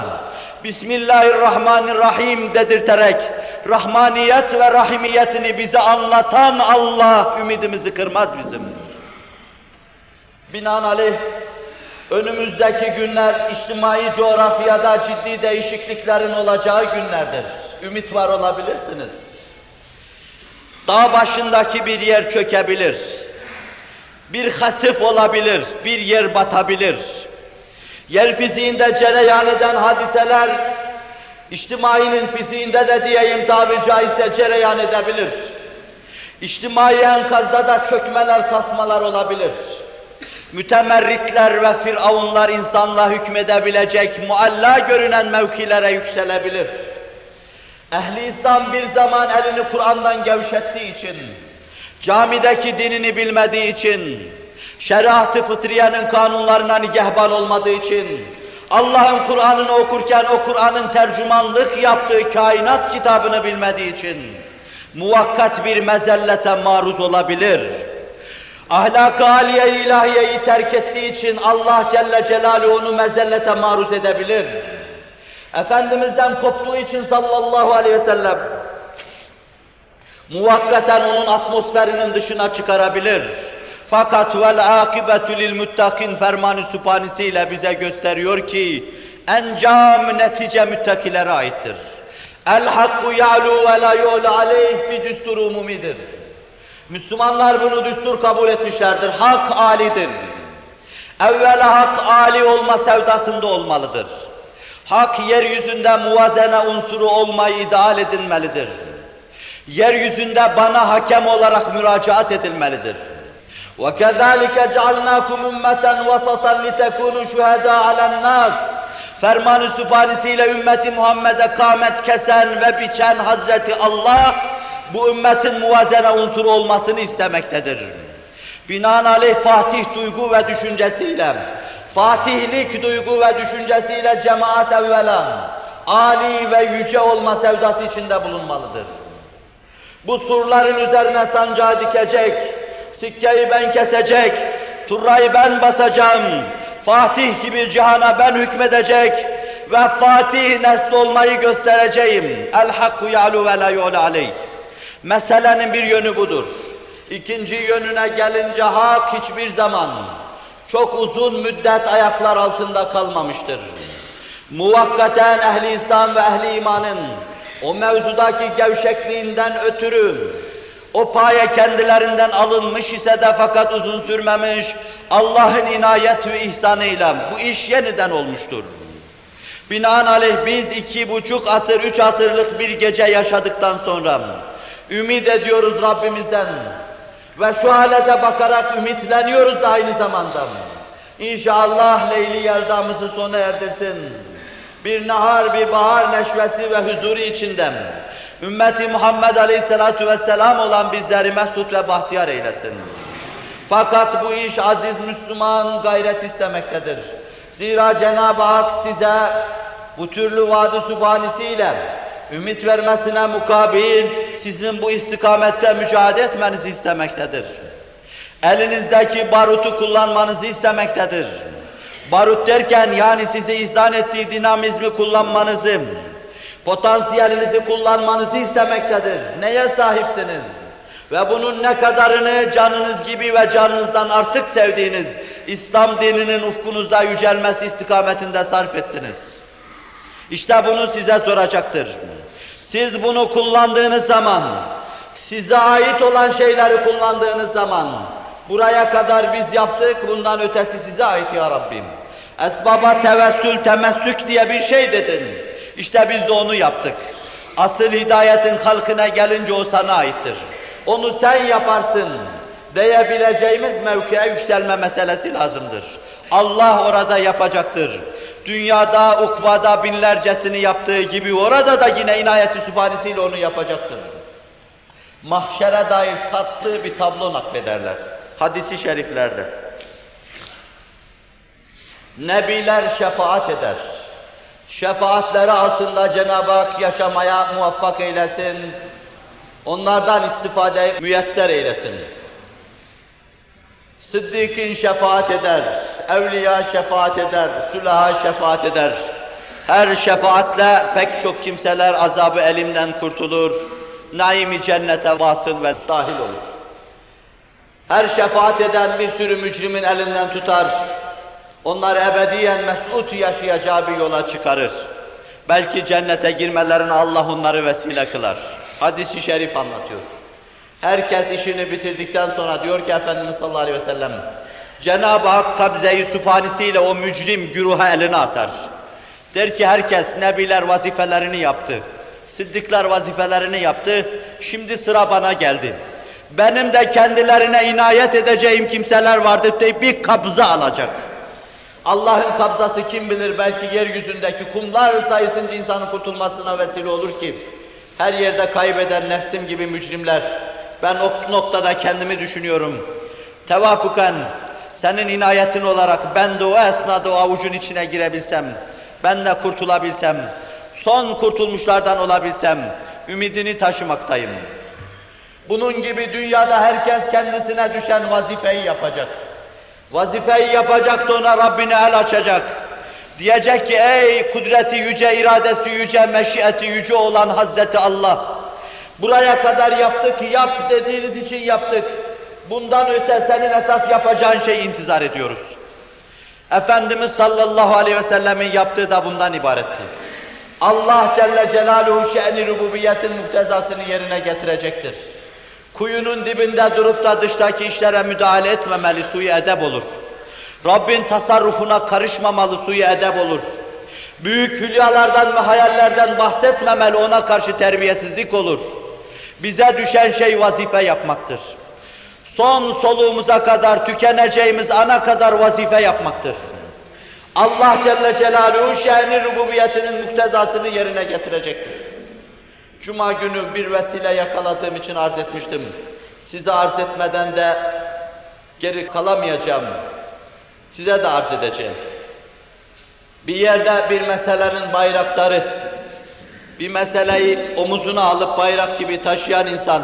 Bismillahirrahmanirrahim dedirterek rahmaniyet ve rahimiyetini bize anlatan Allah ümidimizi kırmaz bizim. Binaenaleyh önümüzdeki günler içtimai coğrafyada ciddi değişikliklerin olacağı günlerdir. Ümit var olabilirsiniz. Dağ başındaki bir yer çökebilir. Bir hasıf olabilir, bir yer batabilir. Yer fiziğinde cereyan eden hadiseler, içtimainin fiziğinde de diyeyim tabiri caizse cereyan edebilir. İçtimai enkazda da çökmeler, kalkmalar olabilir. Mütemerritler ve firavunlar insanla hükmedebilecek, mualla görünen mevkilere yükselebilir. Ehli İslam bir zaman elini Kur'an'dan gevşettiği için, camideki dinini bilmediği için, şeriat-ı fıtriyenin kanunlarına nigehban olmadığı için, Allah'ın Kur'an'ını okurken o Kur'an'ın tercümanlık yaptığı kainat kitabını bilmediği için, muvakkat bir mezellete maruz olabilir. Ahlak-ı âliye-i ilahiyeyi terk ettiği için Allah Celle Celaluhu onu mezellete maruz edebilir. Efendimiz'den koptuğu için sallallahu aleyhi ve sellem muvakkaten onun atmosferinin dışına çıkarabilir. Fakat vel akibetu lil muttakin fermanı sübhanesiyle bize gösteriyor ki encam netice müttakilere aittir. El hakku ya'lu ve la yu'la aleyh bir düstur umumidir. Müslümanlar bunu düstur kabul etmişlerdir. Hak âlidir. Evvela hak âli olma sevdasında olmalıdır. Hak yeryüzünde muvazene unsuru olmayı ideal edilmelidir. Yeryüzünde bana hakem olarak müracaat edilmelidir. وَكَذَٰلِكَ جَعَلْنَاكُمْ اُمَّةً وَسَطًا لِتَكُونُوا شُهَدَاءَ عَلَى النَّاسِ Ferman-ı Sübhanesiyle ümmeti Muhammed'e kâmet kesen ve biçen Hazreti Allah, bu ümmetin muvazene unsuru olmasını istemektedir. Binaenaleyh Fatih duygu ve düşüncesiyle, Fatihlik duygu ve düşüncesiyle cemaat evvela, âli ve yüce olma sevdası içinde bulunmalıdır. Bu surların üzerine sancağı dikecek, sikkeyi ben kesecek, turrayı ben basacağım, Fatih gibi cihana ben hükmedecek ve Fatih nesli olmayı göstereceğim. El-hakku ya'lu ve la yu'la aleyh. Meselenin bir yönü budur. İkinci yönüne gelince hak hiçbir zaman çok uzun müddet ayaklar altında kalmamıştır. Muvakkaten ehli İslam ve ehli imanın o mevzudaki gevşekliğinden ötürü o paye kendilerinden alınmış ise de fakat uzun sürmemiş, Allah'ın inayet ve ihsanıyla bu iş yeniden olmuştur. Binaenaleyh biz iki buçuk asır, üç asırlık bir gece yaşadıktan sonra Ümid ediyoruz Rabbimizden. Ve şu halede bakarak ümitleniyoruz da aynı zamanda. İnşallah Leyli Yelda'mızı sona erdirsin. Bir nahar, bir bahar neşvesi ve huzuru içinde ümmeti Muhammed Aleyhisselatu Vesselam olan bizleri mesut ve bahtiyar eylesin. Fakat bu iş aziz Müslüman gayret istemektedir. Zira Cenab-ı Hak size bu türlü vaad-ı sübhanesiyle ümit vermesine mukabil sizin bu istikamette mücadele etmenizi istemektedir. Elinizdeki barutu kullanmanızı istemektedir. Barut derken yani size ihsan ettiği dinamizmi kullanmanızı, potansiyelinizi kullanmanızı istemektedir. Neye sahipsiniz? Ve bunun ne kadarını canınız gibi ve canınızdan artık sevdiğiniz İslam dininin ufkunuzda yücelmesi istikametinde sarf ettiniz. İşte bunu size soracaktır. Siz bunu kullandığınız zaman, size ait olan şeyleri kullandığınız zaman, buraya kadar biz yaptık, bundan ötesi size ait ya Rabbim. Esbaba tevessül, temessük diye bir şey dedin. İşte biz de onu yaptık. Asıl hidayetin halkına gelince o sana aittir. Onu sen yaparsın diyebileceğimiz mevkiye yükselme meselesi lazımdır. Allah orada yapacaktır. Dünyada, ukbada binlercesini yaptığı gibi orada da yine inayeti sübhanesiyle onu yapacaktır. Mahşere dair tatlı bir tablo naklederler. Hadis-i şeriflerde. Nebiler şefaat eder. Şefaatleri altında Cenab-ı Hak yaşamaya muvaffak eylesin. Onlardan istifade müyesser eylesin. Sıddık'ın şefaat eder, evliya şefaat eder, sülaha şefaat eder. Her şefaatle pek çok kimseler azabı elimden kurtulur, naim-i cennete vasıl ve dahil olur. Her şefaat eden bir sürü mücrimin elinden tutar, onları ebediyen mes'ud yaşayacağı bir yola çıkarır. Belki cennete girmelerine Allah onları vesile kılar. Hadis-i şerif anlatıyor. Herkes işini bitirdikten sonra diyor ki Efendimiz sallallahu aleyhi ve sellem, Cenab-ı Hak kabze-i sübhanesiyle o mücrim güruha elini atar. Der ki herkes, nebiler vazifelerini yaptı, sıddıklar vazifelerini yaptı, şimdi sıra bana geldi. Benim de kendilerine inayet edeceğim kimseler vardır deyip bir kabza alacak. Allah'ın kabzası kim bilir, belki yeryüzündeki kumlar sayısınca insanın kurtulmasına vesile olur ki, her yerde kaybeden nefsim gibi mücrimler, ben o noktada kendimi düşünüyorum. Tevafuken, senin inayetin olarak ben de o esnada o avucun içine girebilsem, ben de kurtulabilsem, son kurtulmuşlardan olabilsem, ümidini taşımaktayım. Bunun gibi dünyada herkes kendisine düşen vazifeyi yapacak. Vazifeyi yapacak, sonra Rabbine el açacak. Diyecek ki ey kudreti yüce, iradesi yüce, meşiyeti yüce olan Hazreti Allah, buraya kadar yaptık, yap dediğiniz için yaptık. Bundan öte senin esas yapacağın şeyi intizar ediyoruz. Efendimiz sallallahu aleyhi ve sellemin yaptığı da bundan ibaretti. Allah Celle Celaluhu şe'ni rububiyetin muktezasını yerine getirecektir. Kuyunun dibinde durup da dıştaki işlere müdahale etmemeli, suyu edep olur. Rabbin tasarrufuna karışmamalı, suyu edep olur. Büyük hülyalardan ve hayallerden bahsetmemeli, ona karşı terbiyesizlik olur. Bize düşen şey vazife yapmaktır. Son soluğumuza kadar, tükeneceğimiz ana kadar vazife yapmaktır. Allah Celle Celaluhu şe'ni rububiyetinin muktezasını yerine getirecektir. Cuma günü bir vesile yakaladığım için arz etmiştim. Size arz etmeden de geri kalamayacağım. Size de arz edeceğim. Bir yerde bir meselenin bayrakları, bir meseleyi omuzuna alıp bayrak gibi taşıyan insan,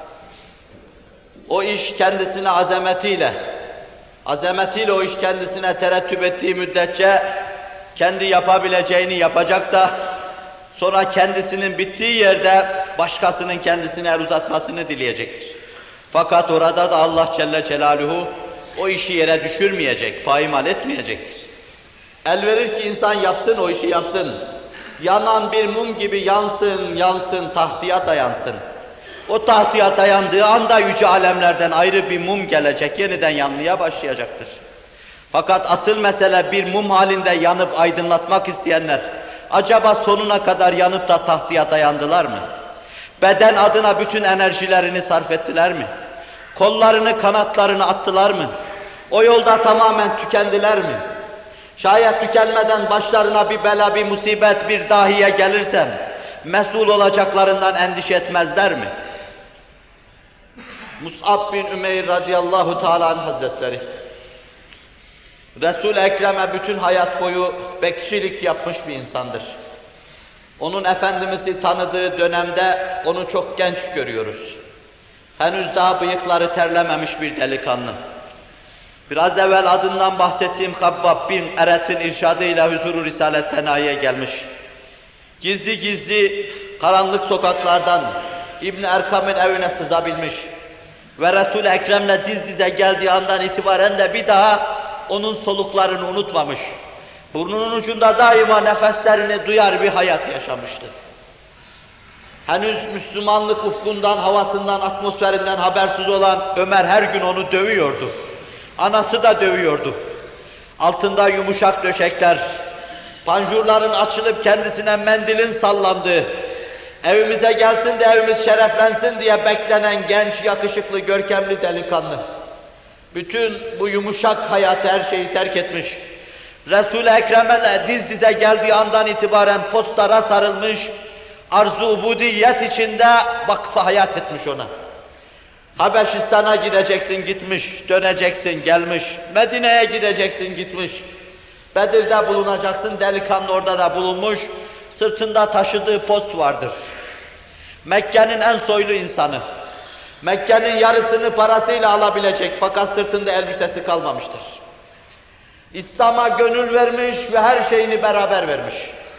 o iş kendisine azametiyle, azametiyle o iş kendisine terettüp ettiği müddetçe kendi yapabileceğini yapacak da sonra kendisinin bittiği yerde başkasının kendisine el uzatmasını dileyecektir. Fakat orada da Allah Celle Celaluhu o işi yere düşürmeyecek, payimal etmeyecektir. El verir ki insan yapsın, o işi yapsın. Yanan bir mum gibi yansın, yansın, tahtıya dayansın. O tahtıya dayandığı anda yüce alemlerden ayrı bir mum gelecek, yeniden yanmaya başlayacaktır. Fakat asıl mesele bir mum halinde yanıp aydınlatmak isteyenler, acaba sonuna kadar yanıp da tahtıya dayandılar mı? Beden adına bütün enerjilerini sarf ettiler mi? Kollarını, kanatlarını attılar mı? O yolda tamamen tükendiler mi? Şayet tükenmeden başlarına bir bela, bir musibet, bir dahiye gelirsem, mesul olacaklarından endişe etmezler mi? Mus'ab bin Ümeyr radıyallahu teala anh hazretleri, Resul-i Ekrem'e bütün hayat boyu bekçilik yapmış bir insandır. Onun Efendimiz'i tanıdığı dönemde onu çok genç görüyoruz. Henüz daha bıyıkları terlememiş bir delikanlı. Biraz evvel adından bahsettiğim Habbab bin Eret'in irşadıyla huzuru Risalet Penahi'ye gelmiş. Gizli gizli karanlık sokaklardan İbn Erkam'ın evine sızabilmiş. Ve Resul-i Ekrem'le diz dize geldiği andan itibaren de bir daha onun soluklarını unutmamış. Burnunun ucunda daima nefeslerini duyar bir hayat yaşamıştı. Henüz Müslümanlık ufkundan, havasından, atmosferinden habersiz olan Ömer her gün onu dövüyordu. Anası da dövüyordu. Altında yumuşak döşekler, panjurların açılıp kendisine mendilin sallandığı, evimize gelsin de evimiz şereflensin diye beklenen genç, yakışıklı, görkemli delikanlı. Bütün bu yumuşak hayatı, her şeyi terk etmiş. Resul-i Ekrem'e diz dize geldiği andan itibaren postlara sarılmış, arzu ubudiyet içinde vakfı hayat etmiş ona. Habeşistan'a gideceksin gitmiş, döneceksin gelmiş, Medine'ye gideceksin gitmiş, Bedir'de bulunacaksın, delikanlı orada da bulunmuş, sırtında taşıdığı post vardır. Mekke'nin en soylu insanı, Mekke'nin yarısını parasıyla alabilecek fakat sırtında elbisesi kalmamıştır. İslam'a gönül vermiş ve her şeyini beraber vermiş.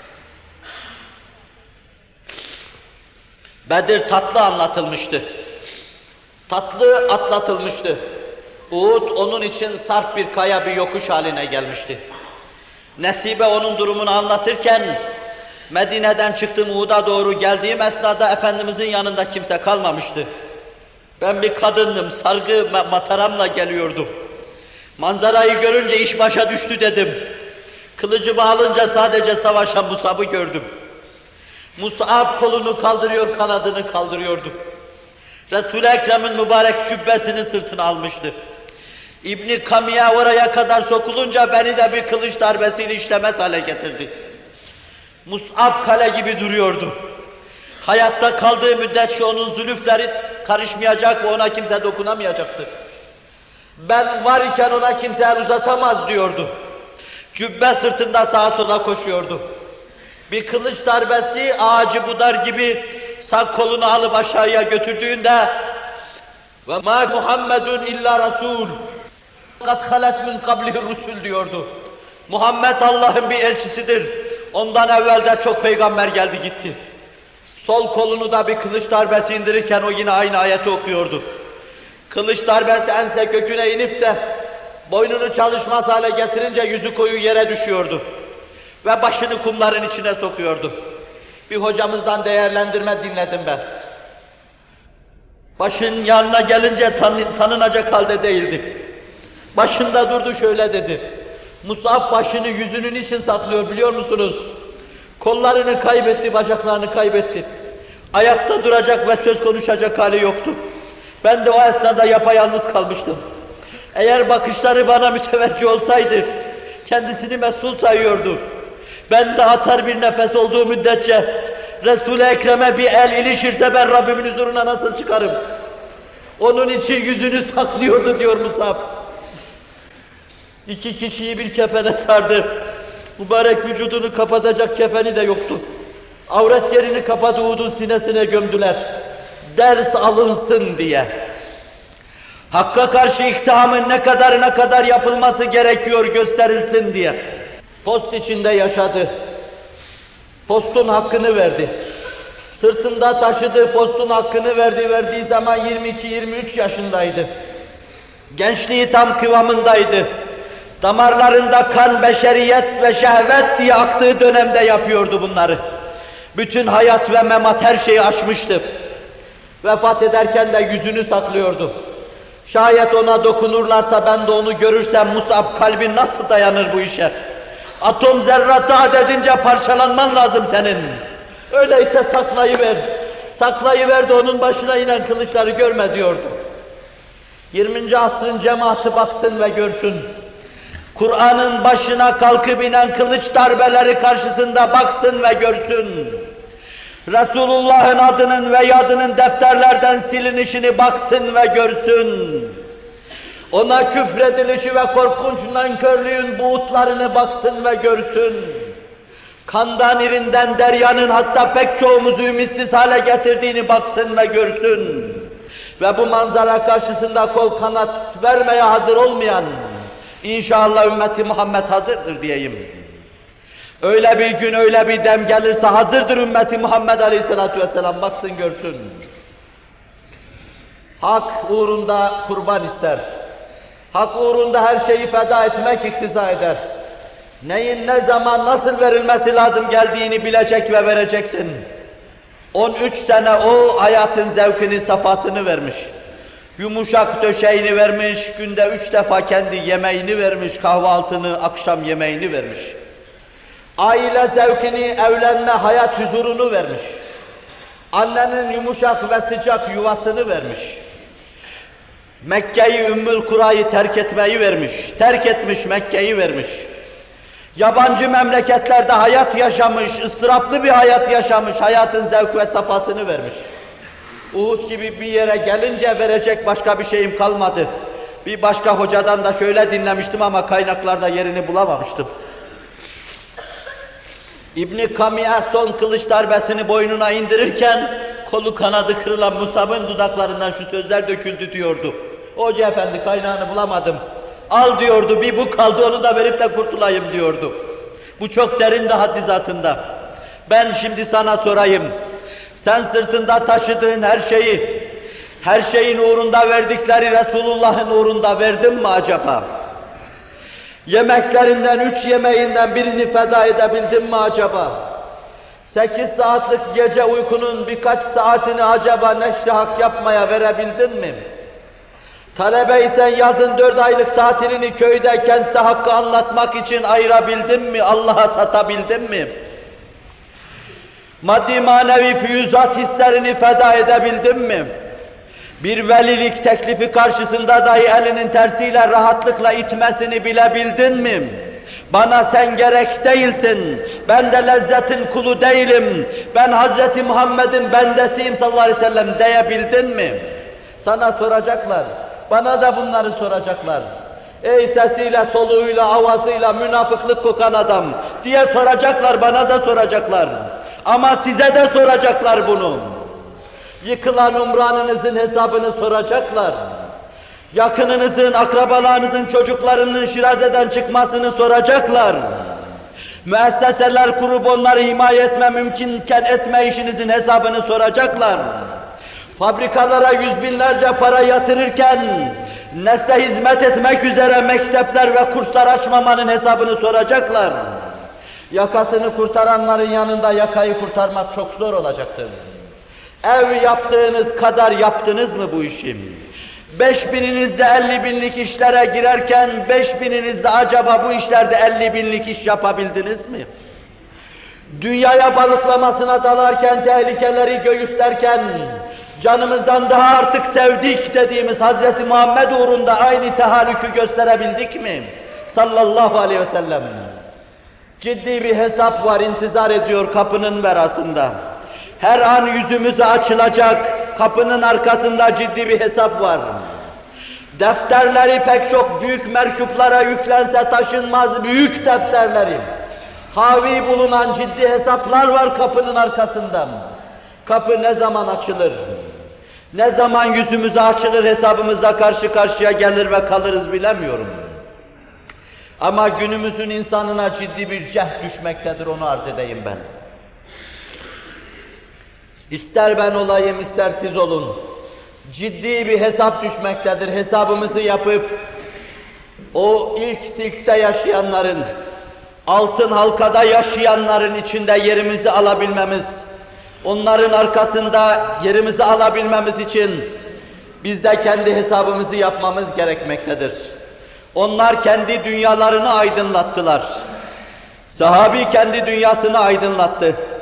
Bedir tatlı anlatılmıştı. Tatlı atlatılmıştı. Uhud onun için sarp bir kaya, bir yokuş haline gelmişti. Nesibe onun durumunu anlatırken, Medine'den çıktığım Uhud'a doğru geldiğim esnada Efendimizin yanında kimse kalmamıştı. Ben bir kadındım, sargı mataramla geliyordum. Manzarayı görünce iş başa düştü dedim. Kılıcımı alınca sadece savaşan Mus'ab'ı gördüm. Mus'ab kolunu kaldırıyor, kanadını kaldırıyordu. Resul-i Ekrem'in mübarek cübbesini sırtına almıştı. İbn-i Kamiye oraya kadar sokulunca beni de bir kılıç darbesiyle işlemez hale getirdi. Mus'ab kale gibi duruyordu. Hayatta kaldığı müddetçe onun zülüfleri karışmayacak ve ona kimse dokunamayacaktı. Ben var iken ona kimse el uzatamaz diyordu. Cübbe sırtında sağa sola koşuyordu. Bir kılıç darbesi ağacı budar gibi sağ kolunu alıp aşağıya götürdüğünde ve ma Muhammedun illa Rasul kad halet min qablihi rusul diyordu. Muhammed Allah'ın bir elçisidir. Ondan evvel de çok peygamber geldi gitti. Sol kolunu da bir kılıç darbesi indirirken o yine aynı ayeti okuyordu. Kılıç darbesi ense köküne inip de boynunu çalışmaz hale getirince yüzü koyu yere düşüyordu. Ve başını kumların içine sokuyordu. Bir hocamızdan değerlendirme dinledim ben. Başın yanına gelince tan tanınacak halde değildi. Başında durdu şöyle dedi. Mus'ab başını yüzünün için saklıyor biliyor musunuz? Kollarını kaybetti, bacaklarını kaybetti. Ayakta duracak ve söz konuşacak hali yoktu. Ben de o esnada yapayalnız kalmıştım. Eğer bakışları bana müteveccih olsaydı, kendisini mesul sayıyordu. Ben de atar bir nefes olduğu müddetçe, Resul-i Ekrem'e bir el ilişirse ben Rabbimin huzuruna nasıl çıkarım? Onun için yüzünü saklıyordu diyor Mus'ab. İki kişiyi bir kefene sardı. Mübarek vücudunu kapatacak kefeni de yoktu. Avret yerini kapadı, Uhud'un sinesine gömdüler. Ders alınsın diye. Hakka karşı iktihamın ne kadar ne kadar yapılması gerekiyor gösterilsin diye. Post içinde yaşadı. Postun hakkını verdi. Sırtında taşıdığı postun hakkını verdi. Verdiği zaman yirmi iki yirmi üç yaşındaydı. Gençliği tam kıvamındaydı. Damarlarında kan, beşeriyet ve şehvet diye aktığı dönemde yapıyordu bunları. Bütün hayat ve memat her şeyi aşmıştı. Vefat ederken de yüzünü saklıyordu. Şayet ona dokunurlarsa ben de onu görürsem Mus'ab kalbin nasıl dayanır bu işe? Atom zerratı adedince parçalanman lazım senin. Öyleyse saklayıver. saklayıverdi, onun başına inen kılıçları görme diyordu. yirminci asrın cemaati baksın ve görsün. Kur'an'ın başına kalkıp inen kılıç darbeleri karşısında baksın ve görsün. Resulullah'ın adının ve yadının defterlerden silinişini baksın ve görsün. Ona küfredilişi ve korkunç nankörlüğün buğutlarını baksın ve görsün. Kandan irinden deryanın hatta pek çoğumuzu ümitsiz hale getirdiğini baksın ve görsün. Ve bu manzara karşısında kol kanat vermeye hazır olmayan, İnşallah ümmeti Muhammed hazırdır diyeyim. Öyle bir gün, öyle bir dem gelirse hazırdır ümmeti Muhammed Aleyhisselatü Vesselam, baksın görsün. Hak uğrunda kurban ister. Hak uğrunda her şeyi feda etmek iktiza eder. Neyin ne zaman nasıl verilmesi lazım geldiğini bilecek ve vereceksin. on üç sene o hayatın zevkini, safasını vermiş. Yumuşak döşeğini vermiş, günde üç defa kendi yemeğini vermiş, kahvaltını, akşam yemeğini vermiş. Aile zevkini, evlenme, hayat huzurunu vermiş. Annenin yumuşak ve sıcak yuvasını vermiş. Mekke'yi, Ümmül Kura'yı terk etmeyi vermiş, terk etmiş Mekke'yi vermiş. Yabancı memleketlerde hayat yaşamış, ıstıraplı bir hayat yaşamış, hayatın zevk ve safasını vermiş. Uhud gibi bir yere gelince verecek başka bir şeyim kalmadı. Bir başka hocadan da şöyle dinlemiştim ama kaynaklarda yerini bulamamıştım. İbn-i Kamiye son kılıç darbesini boynuna indirirken kolu kanadı kırılan Musab'ın dudaklarından şu sözler döküldü diyordu. Hoca efendi kaynağını bulamadım. Al diyordu, bir bu kaldı, onu da verip de kurtulayım diyordu. Bu çok derin de haddizatında. Ben şimdi sana sorayım. Sen sırtında taşıdığın her şeyi, her şeyin uğrunda verdikleri Resulullah'ın uğrunda verdin mi acaba? Yemeklerinden, üç yemeğinden birini feda edebildin mi acaba? Sekiz saatlik gece uykunun birkaç saatini acaba neşri hak yapmaya verebildin mi? Talebeysen yazın dört aylık tatilini köyde, kentte hakkı anlatmak için ayırabildin mi? Allah'a satabildin mi? Maddi manevi füyüzat hislerini feda edebildin mi? Bir velilik teklifi karşısında dahi elinin tersiyle rahatlıkla itmesini bilebildin mi? Bana sen gerek değilsin, ben de lezzetin kulu değilim, ben Hazreti Muhammed'in bendesiyim sallallahu aleyhi ve sellem diyebildin mi? Sana soracaklar, bana da bunları soracaklar. Ey sesiyle, soluğuyla, avazıyla münafıklık kokan adam diye soracaklar, bana da soracaklar. Ama size de soracaklar bunu. Yıkılan umranınızın hesabını soracaklar. Yakınınızın, akrabalarınızın, çocuklarının Şiraze'den çıkmasını soracaklar. Müesseseler kurup onları himaye etme mümkünken etme işinizin hesabını soracaklar. Fabrikalara yüz binlerce para yatırırken nesle hizmet etmek üzere mektepler ve kurslar açmamanın hesabını soracaklar. Yakasını kurtaranların yanında yakayı kurtarmak çok zor olacaktır. Ev yaptığınız kadar yaptınız mı bu işi? Beş bininizde elli binlik işlere girerken beş bininizde acaba bu işlerde elli binlik iş yapabildiniz mi? Dünyaya balıklamasına dalarken, tehlikeleri göğüslerken, canımızdan daha artık sevdik dediğimiz Hazreti Muhammed uğrunda aynı tehallükü gösterebildik mi? Sallallahu aleyhi ve sellem. Ciddi bir hesap var, intizar ediyor kapının verasında. Her an yüzümüze açılacak, kapının arkasında ciddi bir hesap var. Defterleri pek çok büyük merkuplara yüklense taşınmaz büyük defterleri. Havi bulunan ciddi hesaplar var kapının arkasında. Kapı ne zaman açılır? Ne zaman yüzümüze açılır, hesabımızla karşı karşıya gelir ve kalırız bilemiyorum. Ama günümüzün insanına ciddi bir cehd düşmektedir, onu arz edeyim ben. İster ben olayım, ister siz olun. Ciddi bir hesap düşmektedir. Hesabımızı yapıp, o ilk silkte yaşayanların, altın halkada yaşayanların içinde yerimizi alabilmemiz, onların arkasında yerimizi alabilmemiz için biz de kendi hesabımızı yapmamız gerekmektedir. Onlar kendi dünyalarını aydınlattılar. Sahabi kendi dünyasını aydınlattı.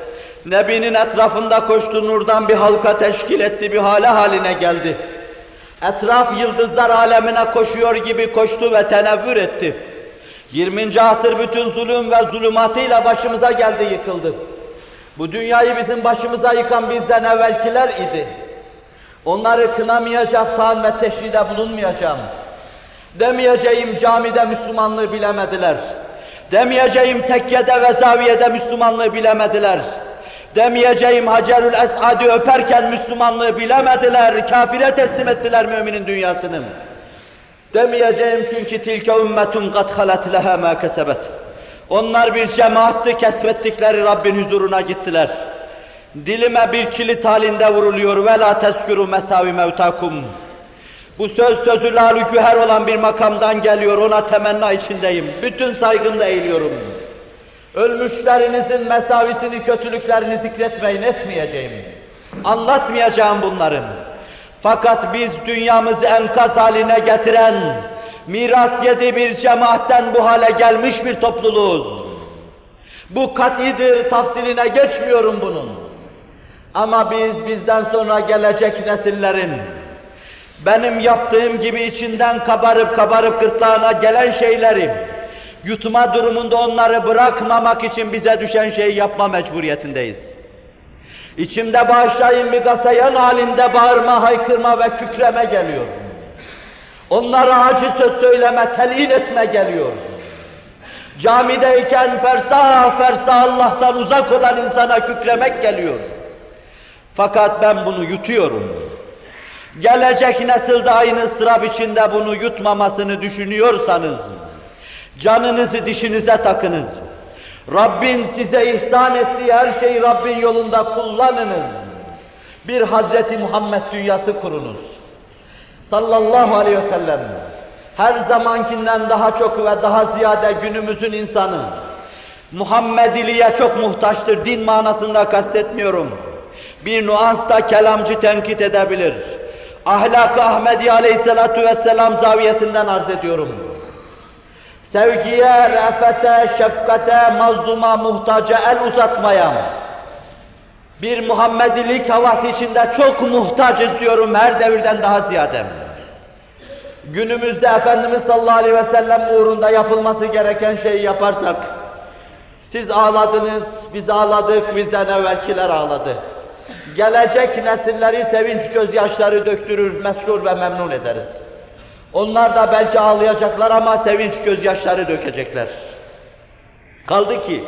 Nebinin etrafında koştu, nurdan bir halka teşkil etti, bir hale haline geldi. Etraf yıldızlar alemine koşuyor gibi koştu ve tenevvür etti. yirminci asır bütün zulüm ve zulümatıyla başımıza geldi, yıkıldı. Bu dünyayı bizim başımıza yıkan bizden evvelkiler idi. Onları kınamayacak, taan ve teşride bulunmayacağım. Demeyeceğim camide Müslümanlığı bilemediler. Demeyeceğim tekkede ve zaviyede Müslümanlığı bilemediler. Demeyeceğim Hacerül Esad'ı öperken Müslümanlığı bilemediler, kafire teslim ettiler müminin dünyasını. Demeyeceğim çünkü tilke ümmetun kad halet leha ma kesebet. Onlar bir cemaattı, kesbettikleri Rabbin huzuruna gittiler. Dilime bir kilit halinde vuruluyor ve la tezkuru mesavi mevtakum. Bu söz sözü lal-ü güher olan bir makamdan geliyor, ona temenna içindeyim. Bütün saygımla eğiliyorum. Ölmüşlerinizin mesavisini, kötülüklerini zikretmeyin, etmeyeceğim. Anlatmayacağım bunların. Fakat biz dünyamızı enkaz haline getiren, miras yedi bir cemaatten bu hale gelmiş bir topluluğuz. Bu katidir, tafsiline geçmiyorum bunun. Ama biz, bizden sonra gelecek nesillerin, benim yaptığım gibi içinden kabarıp kabarıp gırtlağına gelen şeyleri, yutma durumunda onları bırakmamak için bize düşen şeyi yapma mecburiyetindeyiz. İçimde bağışlayın bir gasayan halinde bağırma, haykırma ve kükreme geliyor. Onlara acı söz söyleme, telin etme geliyor. Camideyken fersah fersah Allah'tan uzak olan insana kükremek geliyor. Fakat ben bunu yutuyorum. Gelecek nesil de aynı ıstırap içinde bunu yutmamasını düşünüyorsanız, canınızı dişinize takınız. Rabbin size ihsan ettiği her şeyi Rabbin yolunda kullanınız. Bir Hazreti Muhammed dünyası kurunuz. Sallallahu aleyhi ve sellem. Her zamankinden daha çok ve daha ziyade günümüzün insanı Muhammediliğe çok muhtaçtır. Din manasında kastetmiyorum. Bir nuansla kelamcı tenkit edebilir. Ahlak-ı Ahmedi aleyhissalatu vesselam zaviyesinden arz ediyorum. Sevgiye, re'fete, şefkate, mazluma, muhtaca el uzatmaya, bir Muhammedilik havası içinde çok muhtacız diyorum, her devirden daha ziyade. Günümüzde Efendimiz sallallahu aleyhi ve sellem uğrunda yapılması gereken şeyi yaparsak, siz ağladınız, biz ağladık, bizden evvelkiler ağladı. Gelecek nesilleri sevinç gözyaşları döktürür, mesrur ve memnun ederiz. Onlar da belki ağlayacaklar ama sevinç gözyaşları dökecekler. Kaldı ki,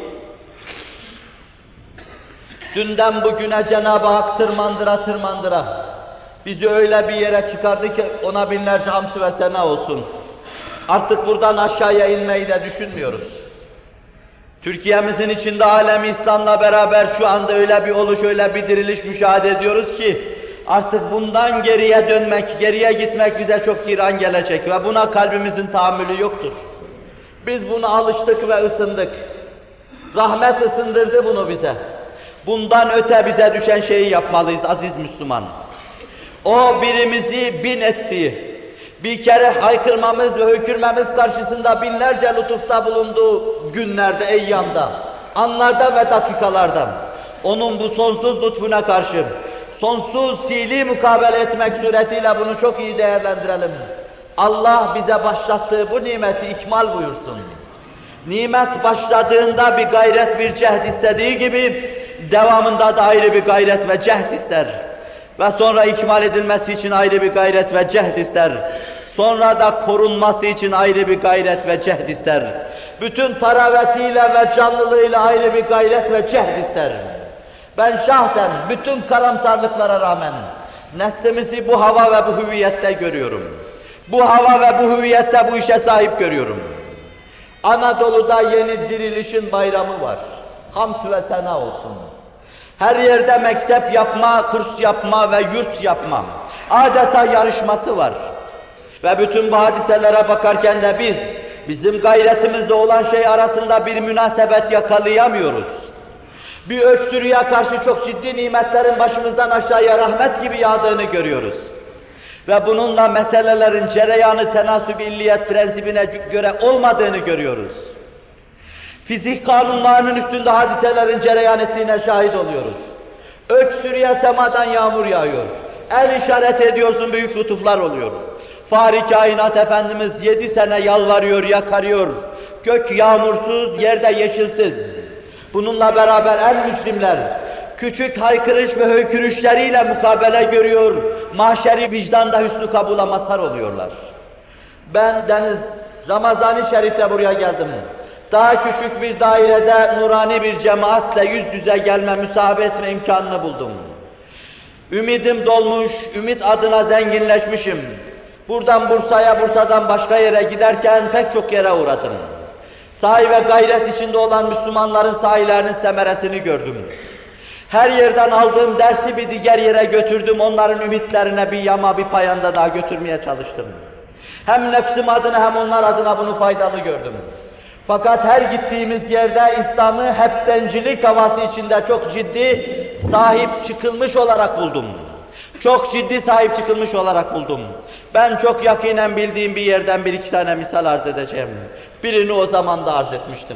dünden bugüne Cenab-ı Hak tırmandıra tırmandıra bizi öyle bir yere çıkardı ki ona binlerce hamd ve sena olsun. Artık buradan aşağıya inmeyi de düşünmüyoruz. Türkiye'mizin içinde alem İslam'la beraber şu anda öyle bir oluş, öyle bir diriliş müşahede ediyoruz ki artık bundan geriye dönmek, geriye gitmek bize çok giran gelecek ve buna kalbimizin tahammülü yoktur. Biz buna alıştık ve ısındık. Rahmet ısındırdı bunu bize. Bundan öte bize düşen şeyi yapmalıyız aziz Müslüman. O birimizi bin ettiği, bir kere haykırmamız ve hökürmemiz karşısında binlerce lütufta bulunduğu günlerde, eyyamda, anlarda ve dakikalarda onun bu sonsuz lütfuna karşı sonsuz fiili mukabele etmek suretiyle bunu çok iyi değerlendirelim. Allah bize başlattığı bu nimeti ikmal buyursun. Nimet başladığında bir gayret, bir cehd istediği gibi devamında da ayrı bir gayret ve cehd ister. Ve sonra ikmal edilmesi için ayrı bir gayret ve cehd ister. Sonra da korunması için ayrı bir gayret ve cehd ister. Bütün taravetiyle ve canlılığıyla ayrı bir gayret ve cehd ister. Ben şahsen bütün karamsarlıklara rağmen neslimizi bu hava ve bu hüviyette görüyorum. Bu hava ve bu hüviyette bu işe sahip görüyorum. Anadolu'da yeni dirilişin bayramı var. Hamd ve sena olsun. Her yerde mektep yapma, kurs yapma ve yurt yapma, adeta yarışması var. Ve bütün bu hadiselere bakarken de biz, bizim gayretimizde olan şey arasında bir münasebet yakalayamıyoruz. Bir öksürüğe karşı çok ciddi nimetlerin başımızdan aşağıya rahmet gibi yağdığını görüyoruz. Ve bununla meselelerin cereyanı tenasüb-i illiyet prensibine göre olmadığını görüyoruz. Fizik kanunlarının üstünde hadiselerin cereyan ettiğine şahit oluyoruz. Öksürüğe semadan yağmur yağıyor. El işaret ediyorsun, büyük lütuflar oluyor. Fahri kainat Efendimiz yedi sene yalvarıyor, yakarıyor. Gök yağmursuz, yerde yeşilsiz. Bununla beraber el müslimler küçük haykırış ve höykürüşleriyle mukabele görüyor. Mahşeri vicdanda hüsnü kabula mazhar oluyorlar. Ben Deniz Ramazan-ı Şerif'te buraya geldim. Daha küçük bir dairede nurani bir cemaatle yüz yüze gelme, müsahabe etme imkanını buldum. Ümidim dolmuş, ümit adına zenginleşmişim. Buradan Bursa'ya, Bursa'dan başka yere giderken pek çok yere uğradım. Sahi ve gayret içinde olan Müslümanların sahilerinin semeresini gördüm. Her yerden aldığım dersi bir diğer yere götürdüm, onların ümitlerine bir yama, bir payanda daha götürmeye çalıştım. Hem nefsim adına hem onlar adına bunu faydalı gördüm. Fakat her gittiğimiz yerde İslam'ı heptencilik havası içinde çok ciddi sahip çıkılmış olarak buldum. Çok ciddi sahip çıkılmış olarak buldum. Ben çok yakinen bildiğim bir yerden bir iki tane misal arz edeceğim. Birini o zaman da arz etmiştim.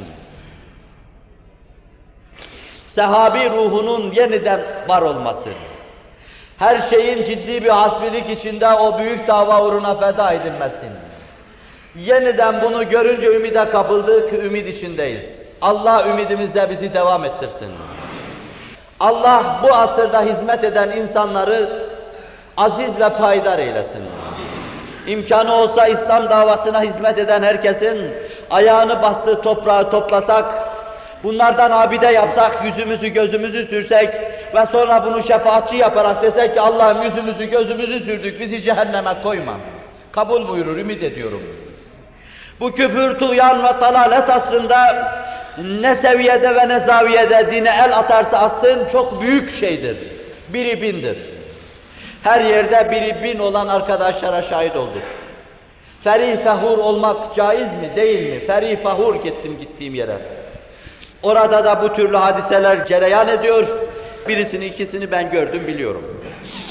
Sahabi ruhunun yeniden var olması. Her şeyin ciddi bir hasbilik içinde o büyük dava uğruna feda edilmesi. Yeniden bunu görünce ümide kapıldık, ümid içindeyiz. Allah ümidimizle bizi devam ettirsin. Allah bu asırda hizmet eden insanları aziz ve payidar eylesin. İmkanı olsa İslam davasına hizmet eden herkesin ayağını bastığı toprağı toplasak, bunlardan abide yapsak, yüzümüzü gözümüzü sürsek ve sonra bunu şefaatçi yaparak desek ki Allah'ım yüzümüzü gözümüzü sürdük, bizi cehenneme koyma. Kabul buyurur, ümit ediyorum. Bu küfür, tuğyan ve dalalet asrında ne seviyede ve ne zaviyede dine el atarsa atsın çok büyük şeydir. Biri bindir. Her yerde biri bin olan arkadaşlara şahit olduk. Ferih fehur olmak caiz mi, değil mi? Ferih fehur gittim gittiğim yere. Orada da bu türlü hadiseler cereyan ediyor. Birisini, ikisini ben gördüm, biliyorum.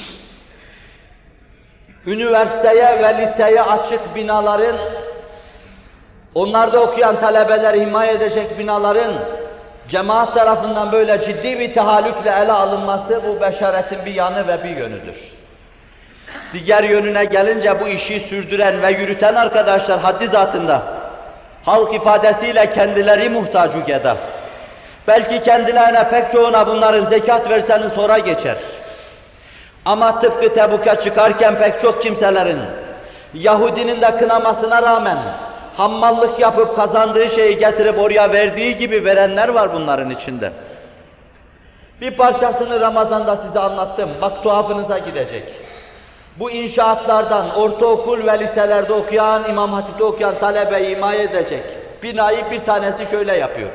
Üniversiteye ve liseye açık binaların, onlarda okuyan talebeleri himaye edecek binaların cemaat tarafından böyle ciddi bir tehallükle ele alınması bu beşaretin bir yanı ve bir yönüdür. Diğer yönüne gelince bu işi sürdüren ve yürüten arkadaşlar haddi zatında halk ifadesiyle kendileri muhtacu geda. Belki kendilerine pek çoğuna bunların zekat verseniz sonra geçer. Ama tıpkı Tebuk'a çıkarken pek çok kimselerin Yahudinin de kınamasına rağmen hammallık yapıp kazandığı şeyi getirip oraya verdiği gibi verenler var bunların içinde. Bir parçasını Ramazan'da size anlattım. Bak tuhafınıza gidecek. Bu inşaatlardan ortaokul ve liselerde okuyan, İmam Hatip'te okuyan talebeyi himaye edecek binayı bir tanesi şöyle yapıyor.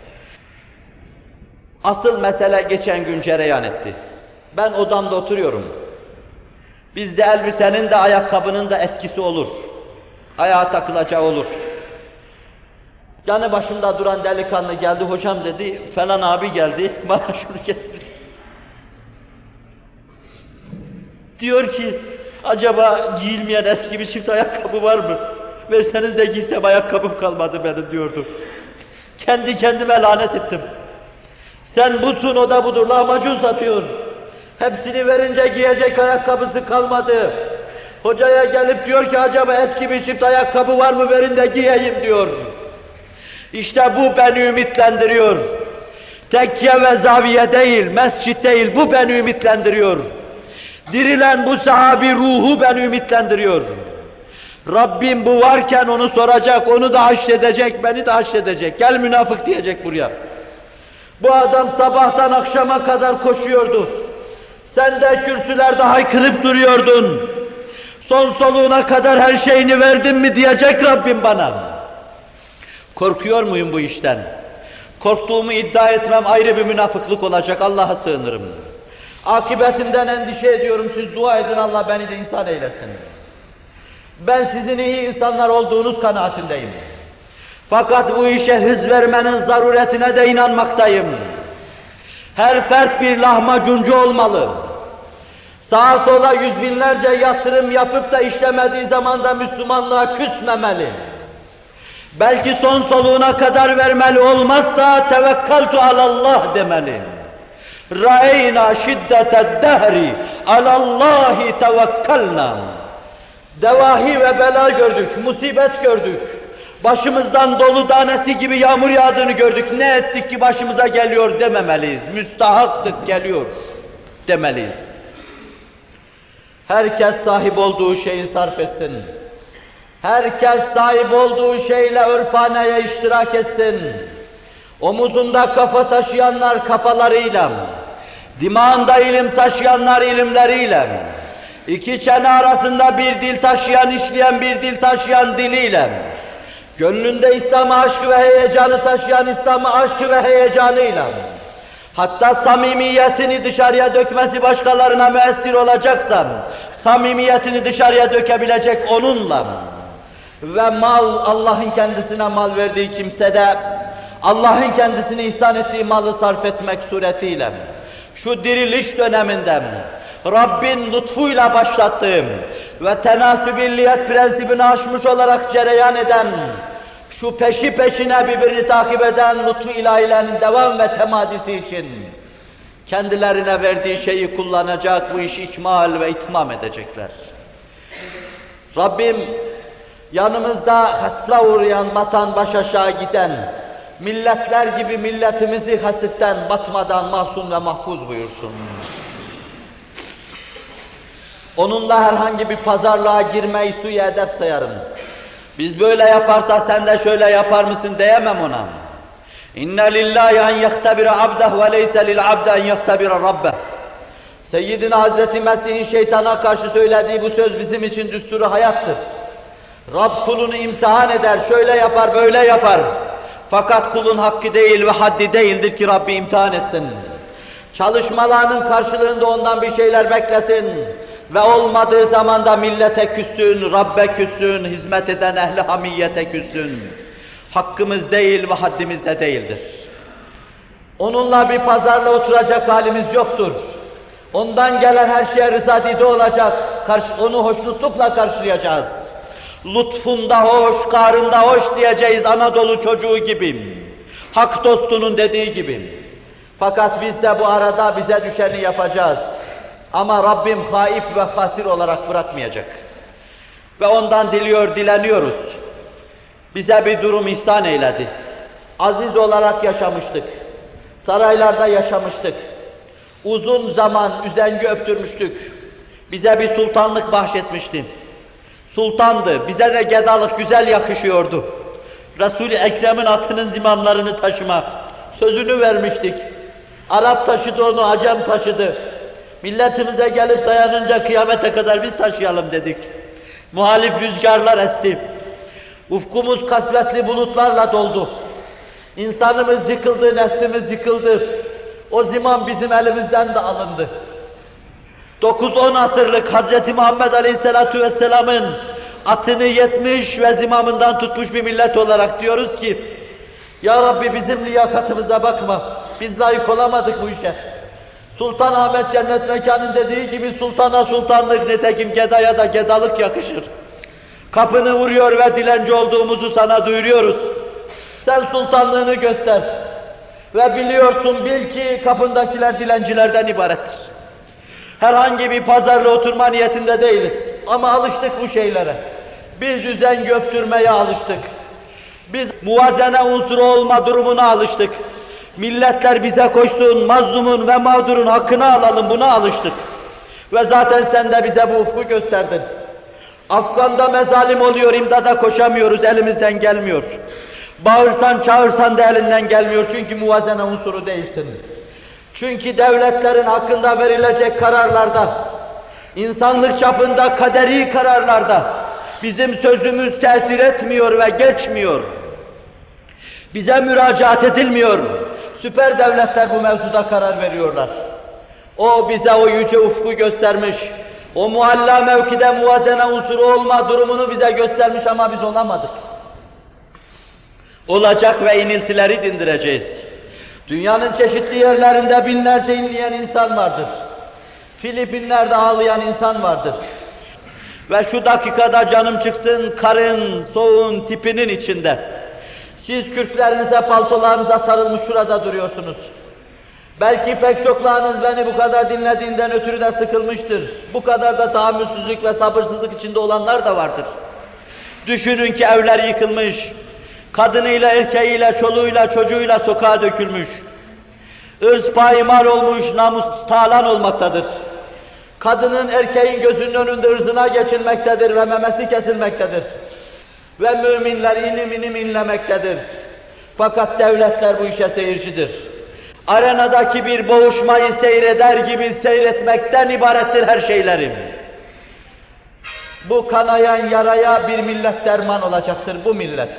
Asıl mesele geçen gün cereyan etti. Ben odamda oturuyorum. Bizde elbisenin de ayakkabının da eskisi olur. Ayağa takılacağı olur. Yanı başımda duran delikanlı geldi, hocam dedi, falan abi geldi, bana şunu getirdi. Diyor ki, acaba giyilmeyen eski bir çift ayakkabı var mı? Verseniz de giysem ayakkabım kalmadı benim diyordu. Kendi kendime lanet ettim. Sen busun, o da budur, lahmacun satıyor. Hepsini verince giyecek ayakkabısı kalmadı. Hocaya gelip diyor ki acaba eski bir çift ayakkabı var mı, verin de giyeyim diyor. İşte bu beni ümitlendiriyor. Tekke ve zaviye değil, mescit değil, bu beni ümitlendiriyor. Dirilen bu sahabi ruhu beni ümitlendiriyor. Rabbim bu varken onu soracak, onu da haşredecek, beni de haşredecek. Gel münafık diyecek buraya. Bu adam sabahtan akşama kadar koşuyordu. Sen de kürsülerde haykırıp duruyordun. Son soluğuna kadar her şeyini verdin mi diyecek Rabbim bana. Korkuyor muyum bu işten? Korktuğumu iddia etmem ayrı bir münafıklık olacak, Allah'a sığınırım. Akıbetimden endişe ediyorum, siz dua edin Allah beni de insan eylesin. Ben sizin iyi insanlar olduğunuz kanaatindeyim. Fakat bu işe hız vermenin zaruretine de inanmaktayım. Her fert bir lahmacuncu olmalı. Sağa sola yüz binlerce yatırım yapıp da işlemediği zaman da Müslümanlığa küsmemeli. Belki son soluğuna kadar vermeli, olmazsa tevekkaltu alallah demeli. Ra'eyna şiddeted dehri alallahi tevekkalna. Devahi ve bela gördük, musibet gördük. Başımızdan dolu tanesi gibi yağmur yağdığını gördük. Ne ettik ki başımıza geliyor dememeliyiz. Müstahaktık, geliyor demeliyiz. Herkes sahip olduğu şeyi sarf etsin. Herkes sahip olduğu şeyle örfaneye iştirak etsin. Omuzunda kafa taşıyanlar kafalarıyla, dimağında ilim taşıyanlar ilimleriyle, iki çene arasında bir dil taşıyan, işleyen bir dil taşıyan diliyle, gönlünde İslam aşkı ve heyecanı taşıyan İslam aşkı ve heyecanıyla, hatta samimiyetini dışarıya dökmesi başkalarına müessir olacaksa, samimiyetini dışarıya dökebilecek onunla ve mal, Allah'ın kendisine mal verdiği kimsede, Allah'ın kendisine ihsan ettiği malı sarf etmek suretiyle, şu diriliş döneminden, Rabbin lütfuyla başlattığım ve tenasübilliyet prensibini aşmış olarak cereyan eden, şu peşi peşine birbirini takip eden lütfu ilahilerinin devam ve temadisi için kendilerine verdiği şeyi kullanacak, bu işi ikmal ve itmam edecekler. Rabbim yanımızda hasra uğrayan, batan, baş aşağı giden milletler gibi milletimizi hasiften, batmadan masum ve mahfuz buyursun. Onunla herhangi bir pazarlığa girmeyi suyu edep sayarım. Biz böyle yaparsa sen de şöyle yapar mısın diyemem ona. İnne lillahi en yehtabira abdeh ve leyse lil abde en yehtabira rabbeh. Seyyidina Hazreti Mesih'in şeytana karşı söylediği bu söz bizim için düsturu hayattır. Rab kulunu imtihan eder, şöyle yapar, böyle yapar. Fakat kulun hakkı değil ve haddi değildir ki Rabbi imtihan etsin. Çalışmalarının karşılığında ondan bir şeyler beklesin. Ve olmadığı zaman da millete küssün, Rabbe küssün, hizmet eden ehli hamiyete küssün. Hakkımız değil ve haddimiz de değildir. Onunla bir pazarla oturacak halimiz yoktur. Ondan gelen her şeye rızadide olacak, onu hoşnutlukla karşılayacağız. Lütfunda hoş, karında hoş diyeceğiz Anadolu çocuğu gibi. Hak dostunun dediği gibi. Fakat biz de bu arada bize düşeni yapacağız. Ama Rabbim haip ve hasir olarak bırakmayacak. Ve ondan diliyor, dileniyoruz. Bize bir durum ihsan eyledi. Aziz olarak yaşamıştık. Saraylarda yaşamıştık. Uzun zaman üzengi öptürmüştük. Bize bir sultanlık bahşetmişti. Sultandı, bize de gedalık güzel yakışıyordu. Resul-i Ekrem'in atının zimamlarını taşıma sözünü vermiştik. Arap taşıdı onu, Acem taşıdı. Milletimize gelip dayanınca kıyamete kadar biz taşıyalım dedik. Muhalif rüzgarlar esti. Ufkumuz kasvetli bulutlarla doldu. İnsanımız yıkıldı, neslimiz yıkıldı. O zimam bizim elimizden de alındı. dokuz on asırlık Hazreti Muhammed Aleyhisselatü Vesselam'ın atını yetmiş ve zimamından tutmuş bir millet olarak diyoruz ki, Ya Rabbi bizim liyakatımıza bakma, biz layık olamadık bu işe. Sultan Ahmet Cennet Mekan'ın dediği gibi sultana sultanlık, nitekim gedaya da gedalık yakışır. Kapını vuruyor ve dilenci olduğumuzu sana duyuruyoruz. Sen sultanlığını göster. Ve biliyorsun, bil ki kapındakiler dilencilerden ibarettir. Herhangi bir pazarla oturma niyetinde değiliz. Ama alıştık bu şeylere. Biz üzengi öptürmeye alıştık. Biz muvazene unsuru olma durumuna alıştık. Milletler bize koşsun, mazlumun ve mağdurun hakkını alalım, buna alıştık. Ve zaten sen de bize bu ufku gösterdin. Afgan'da mezalim oluyor, imdada koşamıyoruz, elimizden gelmiyor. Bağırsan, çağırsan da elinden gelmiyor, çünkü muvazene unsuru değilsin. Çünkü devletlerin hakkında verilecek kararlarda, insanlık çapında kaderi kararlarda bizim sözümüz tesir etmiyor ve geçmiyor. Bize müracaat edilmiyor. Süper devletler bu mevzuda karar veriyorlar. O bize o yüce ufku göstermiş. O mualla mevkide muvazene unsuru olma durumunu bize göstermiş ama biz olamadık. Olacak ve iniltileri dindireceğiz. Dünyanın çeşitli yerlerinde binlerce inleyen insan vardır. Filipinler'de ağlayan insan vardır. Ve şu dakikada canım çıksın karın, soğuğun tipinin içinde. Siz kürklerinize, paltolarınıza sarılmış şurada duruyorsunuz. Belki pek çoklarınız beni bu kadar dinlediğinden ötürü de sıkılmıştır. Bu kadar da tahammülsüzlük ve sabırsızlık içinde olanlar da vardır. Düşünün ki evler yıkılmış, kadınıyla, erkeğiyle, çoluğuyla, çocuğuyla sokağa dökülmüş. Irz payimal olmuş, namus talan olmaktadır. Kadının, erkeğin gözünün önünde ırzına geçilmektedir ve memesi kesilmektedir. Ve müminler inim inim inlemektedir. Fakat devletler bu işe seyircidir. Arenadaki bir boğuşmayı seyreder gibi seyretmekten ibarettir her şeylerim. Bu kanayan yaraya bir millet derman olacaktır, bu millet.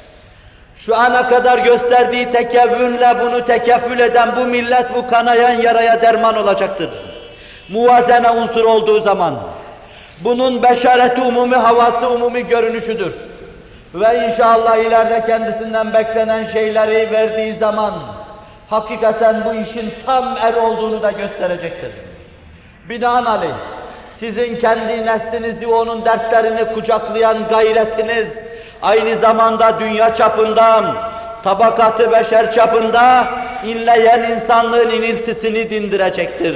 Şu ana kadar gösterdiği tekevvünle bunu tekeffül eden bu millet bu kanayan yaraya derman olacaktır. Muvazene unsur olduğu zaman, bunun beşareti umumi, havası umumi görünüşüdür. Ve inşallah ileride kendisinden beklenen şeyleri verdiği zaman, hakikaten bu işin tam er olduğunu da gösterecektir. Binaenaleyh, sizin kendi neslinizi, onun dertlerini kucaklayan gayretiniz, aynı zamanda dünya çapında, tabakatı beşer çapında inleyen insanlığın iniltisini dindirecektir.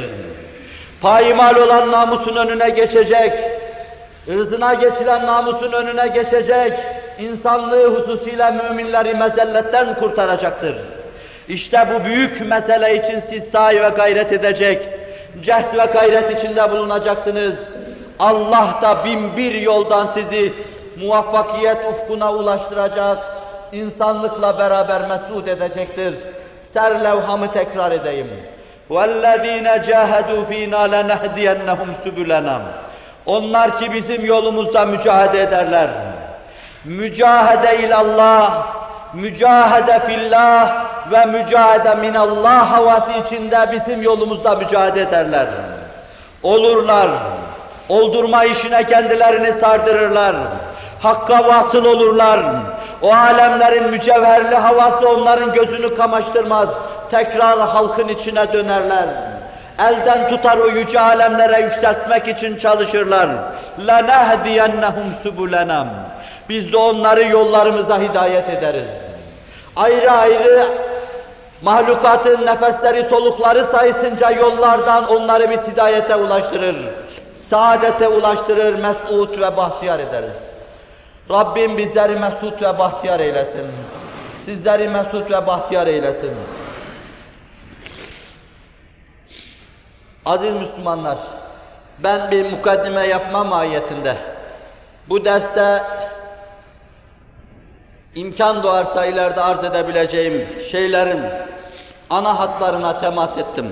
Payimal olan namusun önüne geçecek, ırzına geçilen namusun önüne geçecek, insanlığı hususuyla müminleri mezelletten kurtaracaktır. İşte bu büyük mesele için siz sahi ve gayret edecek, cehd ve gayret içinde bulunacaksınız. Allah da bin bir yoldan sizi muvaffakiyet ufkuna ulaştıracak, insanlıkla beraber mesut edecektir. Serlevhamı tekrar edeyim. وَالَّذ۪ينَ جَاهَدُوا ف۪ينَا لَنَهْدِيَنَّهُمْ سُبُلَنَا. Onlar ki bizim yolumuzda mücahede ederler. Mücahede ilallah, mücahede fillah ve mücahede minallah havası içinde bizim yolumuzda mücahede ederler. Olurlar, oldurma işine kendilerini sardırırlar. Hakka vasıl olurlar. O alemlerin mücevherli havası onların gözünü kamaştırmaz. Tekrar halkın içine dönerler. Elden tutar o yüce alemlere yükseltmek için çalışırlar. لَنَهْدِيَنَّهُمْ سُبُلَنَا. Biz de onları yollarımıza hidayet ederiz. Ayrı ayrı mahlukatın nefesleri, solukları sayısınca yollardan onları biz hidayete ulaştırır. Saadete ulaştırır, mes'ud ve bahtiyar ederiz. Rabbim bizleri mes'ud ve bahtiyar eylesin. Sizleri mes'ud ve bahtiyar eylesin. Aziz Müslümanlar, ben bir mukaddime yapma mahiyetinde bu derste imkan doğarsa ileride arz edebileceğim şeylerin ana hatlarına temas ettim.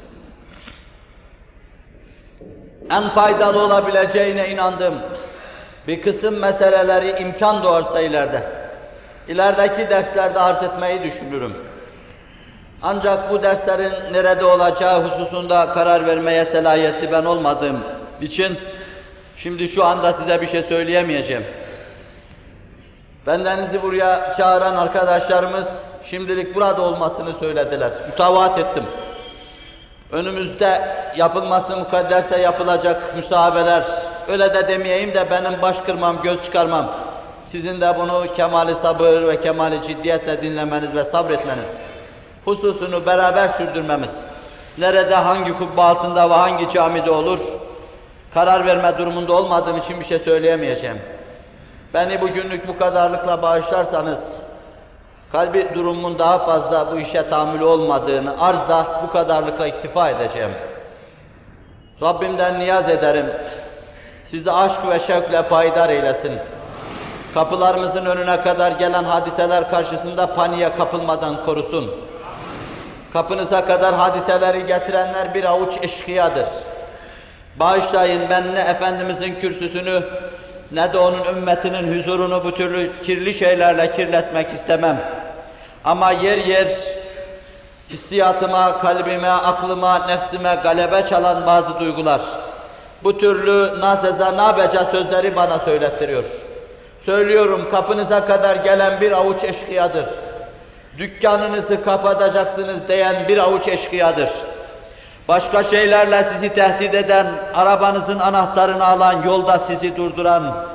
En faydalı olabileceğine inandım. Bir kısım meseleleri imkan doğarsa ileride, ilerideki derslerde arz etmeyi düşünürüm. Ancak bu derslerin nerede olacağı hususunda karar vermeye selahiyetli ben olmadığım için şimdi şu anda size bir şey söyleyemeyeceğim. Bendenizi buraya çağıran arkadaşlarımız şimdilik burada olmasını söylediler. Mutavaat ettim. Önümüzde yapılması mukadderse yapılacak müsahabeler, öyle de demeyeyim de benim baş kırmam, göz çıkarmam. Sizin de bunu kemali sabır ve kemali ciddiyetle dinlemeniz ve sabretmeniz hususunu beraber sürdürmemiz. Nerede, hangi kubbe altında ve hangi camide olur, karar verme durumunda olmadığım için bir şey söyleyemeyeceğim. Beni bugünlük bu kadarlıkla bağışlarsanız, kalbi durumumun daha fazla bu işe tahammülü olmadığını arzda bu kadarlıkla iktifa edeceğim. Rabbimden niyaz ederim, sizi aşk ve şevkle payidar eylesin. Kapılarımızın önüne kadar gelen hadiseler karşısında paniğe kapılmadan korusun. Kapınıza kadar hadiseleri getirenler bir avuç eşkıyadır. Bağışlayın, ben ne Efendimizin kürsüsünü ne de onun ümmetinin huzurunu bu türlü kirli şeylerle kirletmek istemem. Ama yer yer hissiyatıma, kalbime, aklıma, nefsime galebe çalan bazı duygular, bu türlü nazeza nabeca sözleri bana söylettiriyor. Söylüyorum, kapınıza kadar gelen bir avuç eşkıyadır. Dükkanınızı kapatacaksınız diyen bir avuç eşkıyadır. Başka şeylerle sizi tehdit eden, arabanızın anahtarını alan, yolda sizi durduran,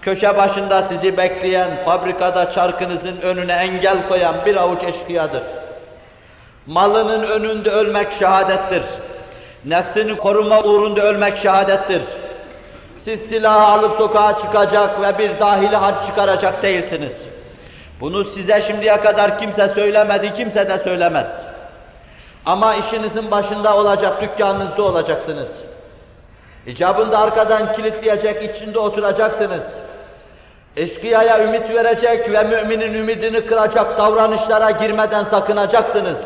köşe başında sizi bekleyen, fabrikada çarkınızın önüne engel koyan bir avuç eşkıyadır. Malının önünde ölmek şehadettir. Nefsini koruma uğrunda ölmek şehadettir. Siz silahı alıp sokağa çıkacak ve bir dahili harp çıkaracak değilsiniz. Bunu size şimdiye kadar kimse söylemedi, kimse de söylemez. Ama işinizin başında olacak, dükkanınızda olacaksınız. İcabında arkadan kilitleyecek, içinde oturacaksınız. Eşkıyaya ümit verecek ve müminin ümidini kıracak davranışlara girmeden sakınacaksınız.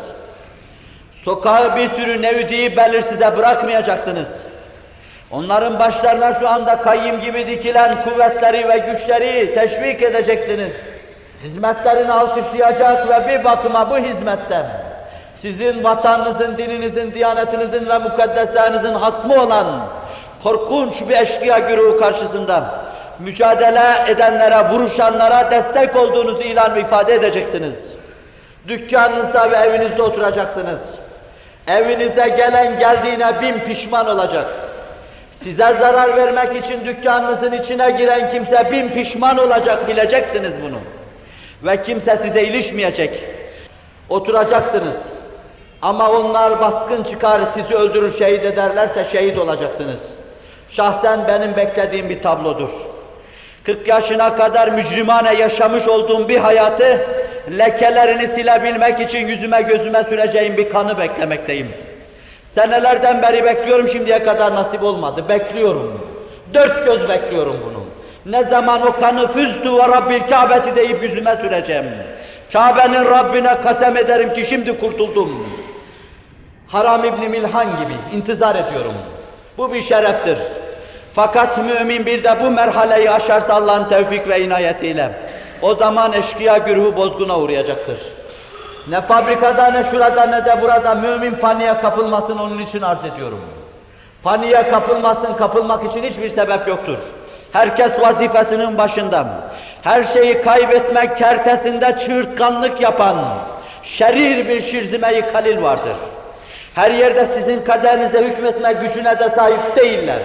Sokağı bir sürü nevdi belirsize bırakmayacaksınız. Onların başlarına şu anda kayyım gibi dikilen kuvvetleri ve güçleri teşvik edeceksiniz. Hizmetlerini alkışlayacak ve bir bakıma bu hizmetten sizin vatanınızın, dininizin, diyanetinizin ve mukaddeslerinizin hasmı olan korkunç bir eşkıya güruhu karşısında mücadele edenlere, vuruşanlara destek olduğunuzu ilan ve ifade edeceksiniz. Dükkanınızda ve evinizde oturacaksınız. Evinize gelen geldiğine bin pişman olacak. Size zarar vermek için dükkanınızın içine giren kimse bin pişman olacak, bileceksiniz bunu. Ve kimse size ilişmeyecek. Oturacaksınız. Ama onlar baskın çıkar, sizi öldürür, şehit ederlerse şehit olacaksınız. Şahsen benim beklediğim bir tablodur. kırk yaşına kadar mücrimane yaşamış olduğum bir hayatı, lekelerini silebilmek için yüzüme gözüme süreceğim bir kanı beklemekteyim. Senelerden beri bekliyorum, şimdiye kadar nasip olmadı. Bekliyorum. Dört göz bekliyorum bunu. Ne zaman o kanı füzdü ve Rabbil Kâbeti deyip yüzüme süreceğim. Kabe'nin Rabbine kasem ederim ki şimdi kurtuldum. Haram İbni Milhan gibi intizar ediyorum. Bu bir şereftir. Fakat mümin bir de bu merhaleyi aşarsa Allah'ın tevfik ve inayetiyle, o zaman eşkıya güruhu bozguna uğrayacaktır. Ne fabrikada, ne şurada, ne de burada mümin paniğe kapılmasın, onun için arz ediyorum. Paniğe kapılmasın, kapılmak için hiçbir sebep yoktur. Herkes vazifesinin başında. Her şeyi kaybetmek kertesinde çığırtkanlık yapan şerir bir Şirzime-i Kalil vardır. Her yerde sizin kaderinize hükmetme gücüne de sahip değiller.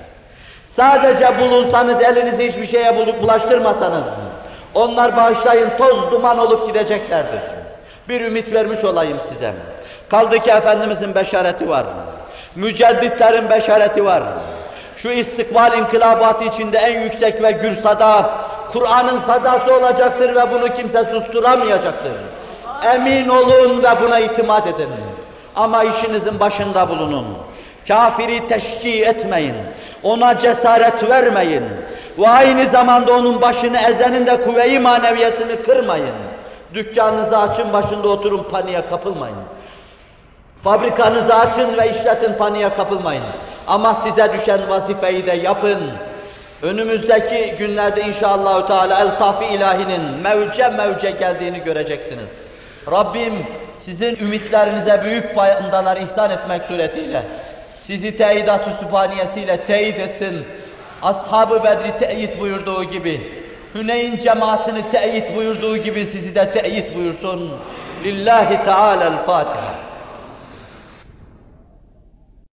Sadece bulunsanız, elinizi hiçbir şeye bulaştırmasanız, onlar bağışlayın toz duman olup gideceklerdir. Bir ümit vermiş olayım size. Kaldı ki Efendimizin beşareti var. Mücedditlerin beşareti var. Şu istikbal inkılabatı içinde en yüksek ve gür sada, Kur'an'ın sadası olacaktır ve bunu kimse susturamayacaktır. Emin olun ve buna itimat edin. Ama işinizin başında bulunun. Kafiri teşcih etmeyin. Ona cesaret vermeyin. Ve aynı zamanda onun başını ezenin de kuvve-i maneviyesini kırmayın. Dükkanınızı açın, başında oturun, paniğe kapılmayın. Fabrikanızı açın ve işletin, paniğe kapılmayın. Ama size düşen vazifeyi de yapın. Önümüzdeki günlerde inşallah Teala eltaf-ı ilahinin mevce mevce geldiğini göreceksiniz. Rabbim sizin ümitlerinize büyük faydalar ihsan etmek suretiyle sizi teyidat-ı sübhaniyesiyle teyit etsin. Ashab-ı Bedr'i teyit buyurduğu gibi, Hüneyn cemaatini teyit buyurduğu gibi sizi de teyit buyursun. Lillahi Teala'l-Fatiha.